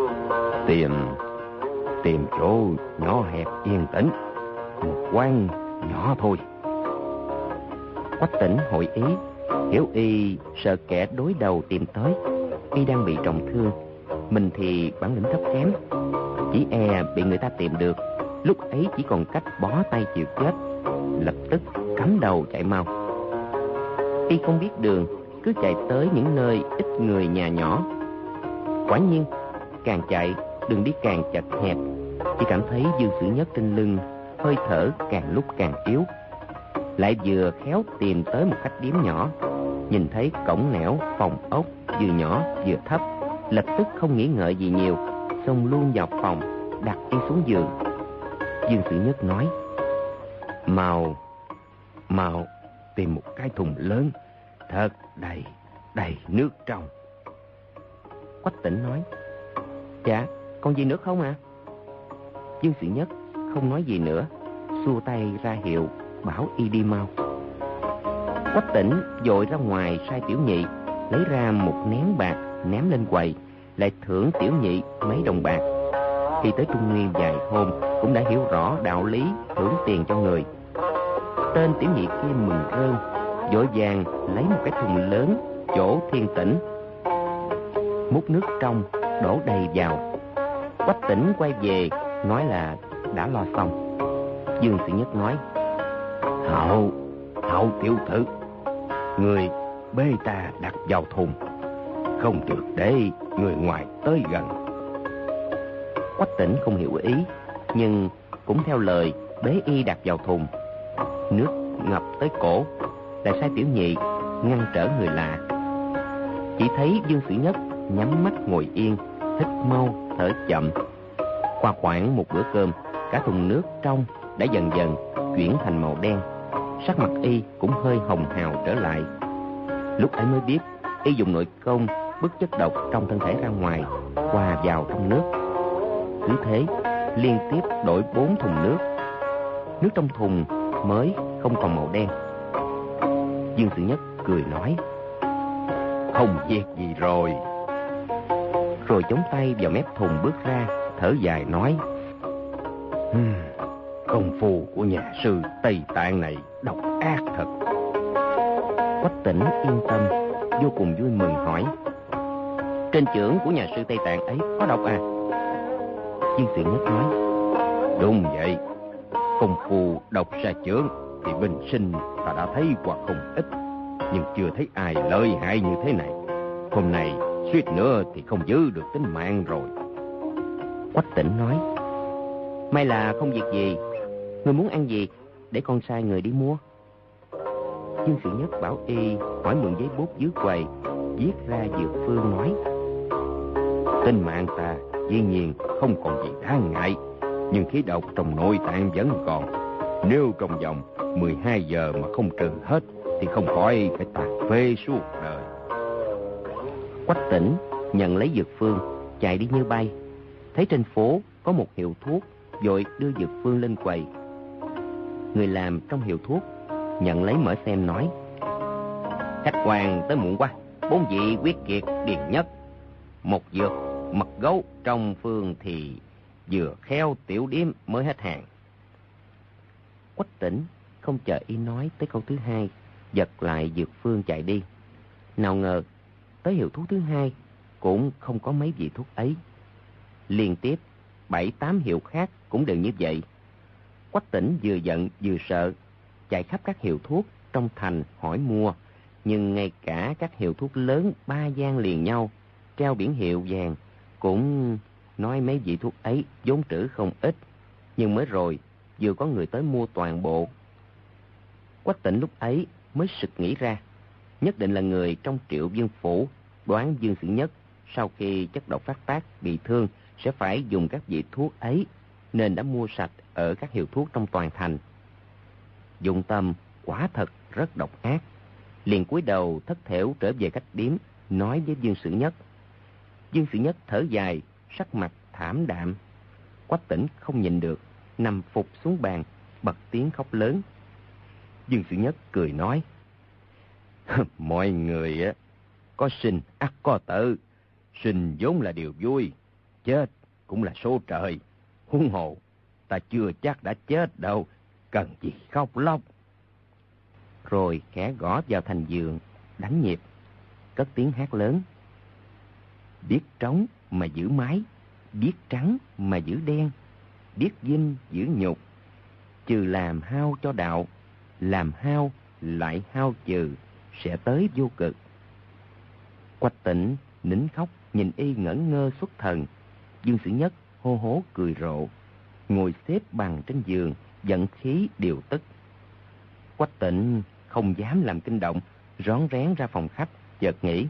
S2: tìm chỗ nhỏ hẹp yên tĩnh, một quán nhỏ thôi. Quách Tĩnh hội ý, hiểu y sợ kẻ đối đầu tìm tới. Y đang bị trọng thương, mình thì bản lĩnh thấp kém, chỉ e bị người ta tìm được, lúc ấy chỉ còn cách bó tay chịu chết. Lập tức cắm đầu chạy mau. Y không biết đường, cứ chạy tới những nơi ít người nhà nhỏ. Quả nhiên càng chạy đường đi càng chật hẹp, chỉ cảm thấy Dương Sĩ Nhất trên lưng hơi thở càng lúc càng yếu. Lại vừa khéo tìm tới một khách điếm nhỏ, nhìn thấy cổng nẻo phòng ốc vừa nhỏ vừa thấp, lập tức không nghĩ ngợi gì nhiều, xông luôn vào phòng, đặt y xuống giường. Dương Sĩ Nhất nói: mau tìm một cái thùng lớn thật đầy nước trong. Quách Tĩnh nói: dạ, còn gì nữa không ạ? Dương Sĩ Nhất không nói gì nữa, xua tay ra hiệu bảo y đi mau. Quách Tĩnh vội ra ngoài sai tiểu nhị lấy ra một nén bạc ném lên quầy, lại thưởng tiểu nhị mấy đồng bạc. Khi tới Trung Nguyên vài hôm cũng đã hiểu rõ đạo lý thưởng tiền cho người. Tên tiểu nhị kia mừng rơn, vội vàng lấy một cái thùng lớn chỗ thiên tĩnh, múc nước trong đổ đầy vào. Quách Tĩnh quay về nói là đã lo xong. Dương Sĩ Nhất nói: Hậu tiểu thư, người bê ta đặt vào thùng, không được để người ngoài tới gần. Quách Tĩnh không hiểu ý, nhưng cũng theo lời bế y đặt vào thùng. Nước ngập tới cổ, lại sai tiểu nhị ngăn trở người lạ. Chỉ thấy Dương Sĩ Nhất nhắm mắt ngồi yên, hít mau thở chậm. Qua khoảng một bữa cơm, cả thùng nước trong đã dần dần chuyển thành màu đen, sắc mặt y cũng hơi hồng hào trở lại. Lúc ấy mới biết y dùng nội công bức chất độc trong thân thể ra ngoài, hòa vào trong nước. Cứ thế liên tiếp đổi 4 thùng nước. Nước trong thùng mới không còn màu đen. Dương Sĩ Nhất cười nói: không việc gì rồi. Rồi chống tay vào mép thùng bước ra, thở dài nói: công phu của nhà sư Tây Tạng này độc ác thật. Quách Tĩnh yên tâm, vô cùng vui mừng hỏi: trên chưởng của nhà sư Tây Tạng ấy có độc à? Dương Sĩ Nhất nói: đúng vậy, công phu độc ra chưởng thì bình sinh ta đã thấy qua không ít, nhưng chưa thấy ai lợi hại như thế này. Hôm nay suýt nữa thì không giữ được tính mạng rồi. Quách Tĩnh nói: may là không việc gì. Người muốn ăn gì để con sai người đi mua. Dương Sĩ Nhất bảo y hỏi mượn giấy bút dưới quầy, viết ra dược phương nói: Tính mạng ta dĩ nhiên không còn gì đáng ngại, nhưng khí độc trong nội tạng vẫn còn. Nếu trong vòng 12 giờ mà không trừ hết thì không khỏi phải tàn phế suốt đời.
S3: Quách Tỉnh nhận lấy dược phương, chạy đi như bay. Thấy trên phố có một hiệu thuốc, vội đưa dược phương lên quầy. Người làm trong hiệu thuốc nhận lấy mở xem nói:
S2: Khách quan tới muộn quá, 4 vị quyết kiệt điền nhất. Một dược mật gấu trong phương thì vừa khéo tiểu điếm mới hết hàng.
S3: Quách Tỉnh không chờ y nói tới câu thứ hai, giật lại dược phương chạy đi. Nào ngờ tới hiệu thuốc thứ hai cũng không có mấy vị thuốc ấy. Liên tiếp 7-8 hiệu khác cũng đều như vậy. Quách Tỉnh vừa giận vừa sợ, chạy khắp các hiệu thuốc trong thành hỏi mua, nhưng ngay cả các hiệu thuốc lớn 3 gian liền nhau treo biển hiệu vàng cũng nói mấy vị thuốc ấy vốn trữ không ít, nhưng mới rồi vừa có người tới mua toàn bộ. Quách Tỉnh lúc ấy mới sực nghĩ ra, nhất định là người trong Triệu Vương phủ đoán Dương Sử Nhất sau khi chất độc phát tác bị thương sẽ phải dùng các vị thuốc ấy, nên đã mua sạch ở các hiệu thuốc trong toàn thành. Dụng tâm quả thật rất độc ác. Liền cúi đầu thất thểu trở về khách điếm, nói với Dương Sử Nhất. Dương Sử Nhất thở dài, sắc mặt thảm đạm. Quách Tỉnh không nhịn được, nằm phục xuống bàn, bật tiếng khóc lớn.
S2: Dương Sử Nhất cười nói: Mọi người có sinh ắt có tử, sinh vốn là điều vui, chết cũng là số trời. Huống hồ ta chưa chắc đã chết đâu, cần gì khóc lóc.
S3: Rồi khẽ gõ vào thành giường, đánh nhịp, cất tiếng hát lớn: Biết trống mà giữ mái, biết trắng mà giữ đen, biết vinh giữ nhục, trừ làm hao cho đạo, làm hao lại hao trừ, sẽ tới vô cực. Quách Tỉnh nín khóc nhìn y ngẩn ngơ xuất thần. Dương Sử Nhất hô hố cười rộ, ngồi xếp bằng trên giường, giận khí điều tức. Quách Tỉnh không dám làm kinh động, rón rén ra phòng khách, chợt nghĩ: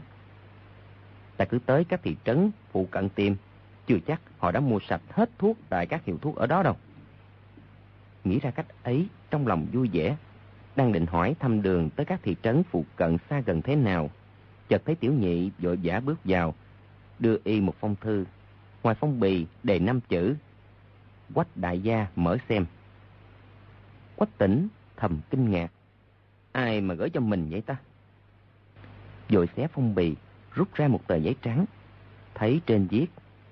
S3: Ta cứ tới các thị trấn phụ cận tìm, chưa chắc họ đã mua sạch hết thuốc tại các hiệu thuốc ở đó đâu. Nghĩ ra cách ấy, trong lòng vui vẻ, đang định hỏi thăm đường tới các thị trấn phụ cận xa gần thế nào, chợt thấy Tiểu Nhị vội vã bước vào, đưa y một phong thư. Ngoài phong bì đề 5 chữ: Quách đại gia mở xem. Quách Tỉnh thầm kinh ngạc, ai mà gửi cho mình vậy ta? Vội xé phong bì, rút ra một tờ giấy trắng, thấy trên viết: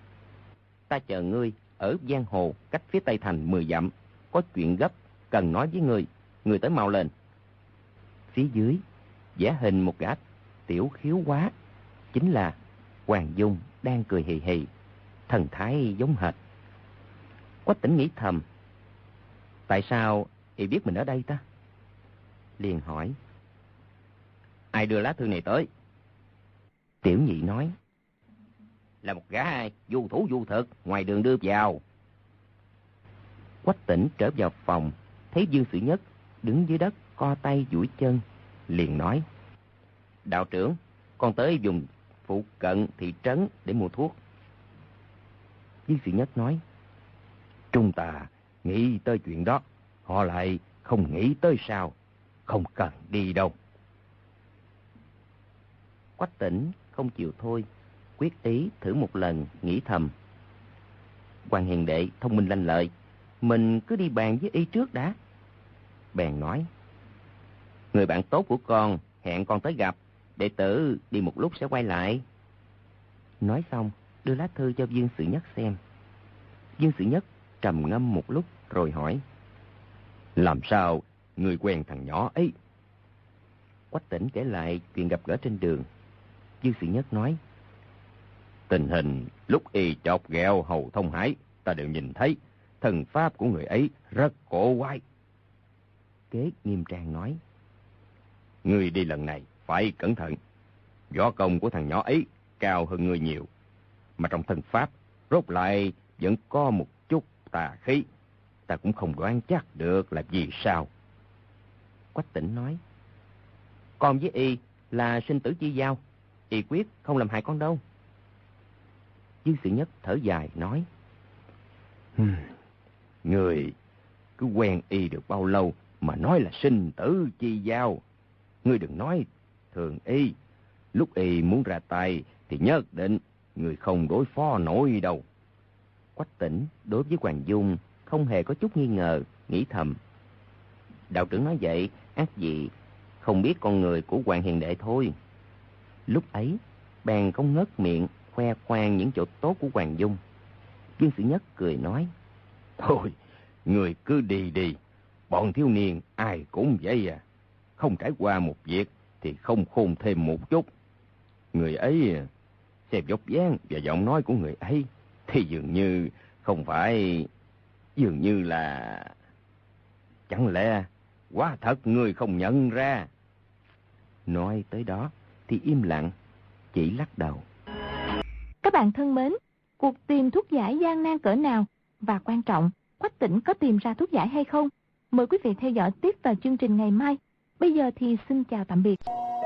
S3: Ta chờ ngươi ở giang hồ cách phía tây thành 10 dặm, có chuyện gấp cần nói với ngươi, ngươi tới mau lên. Phía dưới vẽ hình một gã tiểu khiếu quá, chính là Hoàng Dung đang cười hì hì, thần thái giống hệt. Quách Tỉnh nghĩ thầm, tại sao y biết mình ở đây ta? Liền hỏi: Ai đưa lá thư này tới? Tiểu Nhị nói: Là một gã du thủ du thực ngoài đường đưa vào. Quách Tỉnh trở vào phòng, thấy Dương Sử Nhất đứng dưới đất co tay duỗi chân, liền nói: Đạo trưởng, con tới vùng phụ cận thị trấn để mua thuốc. Dương Sử Nhất nói: Chúng ta nghĩ tới chuyện đó, họ lại không nghĩ tới sao, không cần đi đâu. Quách Tỉnh không chịu thôi, quyết ý thử một lần, nghĩ thầm: Quan hiền đệ thông minh lanh lợi, mình cứ đi bàn với y trước đã. Bèn nói: Người bạn tốt của con hẹn con tới gặp, đệ tử đi một lúc sẽ quay lại. Nói xong đưa lá thư cho Dương Sử Nhất xem. Dương Sử Nhất trầm ngâm một lúc rồi hỏi: Làm sao người quen thằng nhỏ ấy? Quách Tỉnh kể lại chuyện gặp gỡ trên đường. Dương Sử Nhất nói: Tình hình lúc y chọc ghẹo Hầu Thông Hải ta đều nhìn thấy, thần pháp của người ấy rất cổ quái. Kế nghiêm trang nói: Người đi lần này phải cẩn thận, võ công của thằng nhỏ ấy cao hơn người nhiều, mà trong thần pháp rốt lại vẫn có một chút tà khí, ta cũng không đoán chắc được là vì sao. Quách Tỉnh nói: Con với y là sinh tử chi giao, y quyết không làm hại con đâu. Dương Sự Nhất thở dài nói:
S2: Người cứ quen y được bao lâu mà nói là sinh tử chi giao. Ngươi đừng nói thường y, lúc y muốn ra tay thì nhất định người không đối phó nổi đâu.
S3: Quách Tĩnh đối với Hoàng Dung không hề có chút nghi ngờ, nghĩ thầm: đạo trưởng nói vậy, ắt gì không biết con người của Hoàng Hiền đệ thôi. Lúc ấy, bèn không ngớt miệng khoe khoang những chỗ tốt của Hoàng Dung. Dương Sự Nhất cười nói:
S2: Thôi, người cứ đi đi, bọn thiếu niên ai cũng vậy à. Không trải qua một việc thì không khôn thêm một chút. Người ấy, xem vóc dáng và giọng nói của người ấy thì dường như không phải, dường như là... Chẳng lẽ quả thật người không nhận ra?
S3: Nói tới đó thì im lặng, chỉ lắc đầu.
S1: Các bạn thân mến, cuộc tìm thuốc giải gian nan cỡ nào và quan trọng, Quách Tĩnh có tìm ra thuốc giải hay không? Mời quý vị theo dõi tiếp vào chương trình ngày mai. Bây giờ thì xin chào tạm biệt.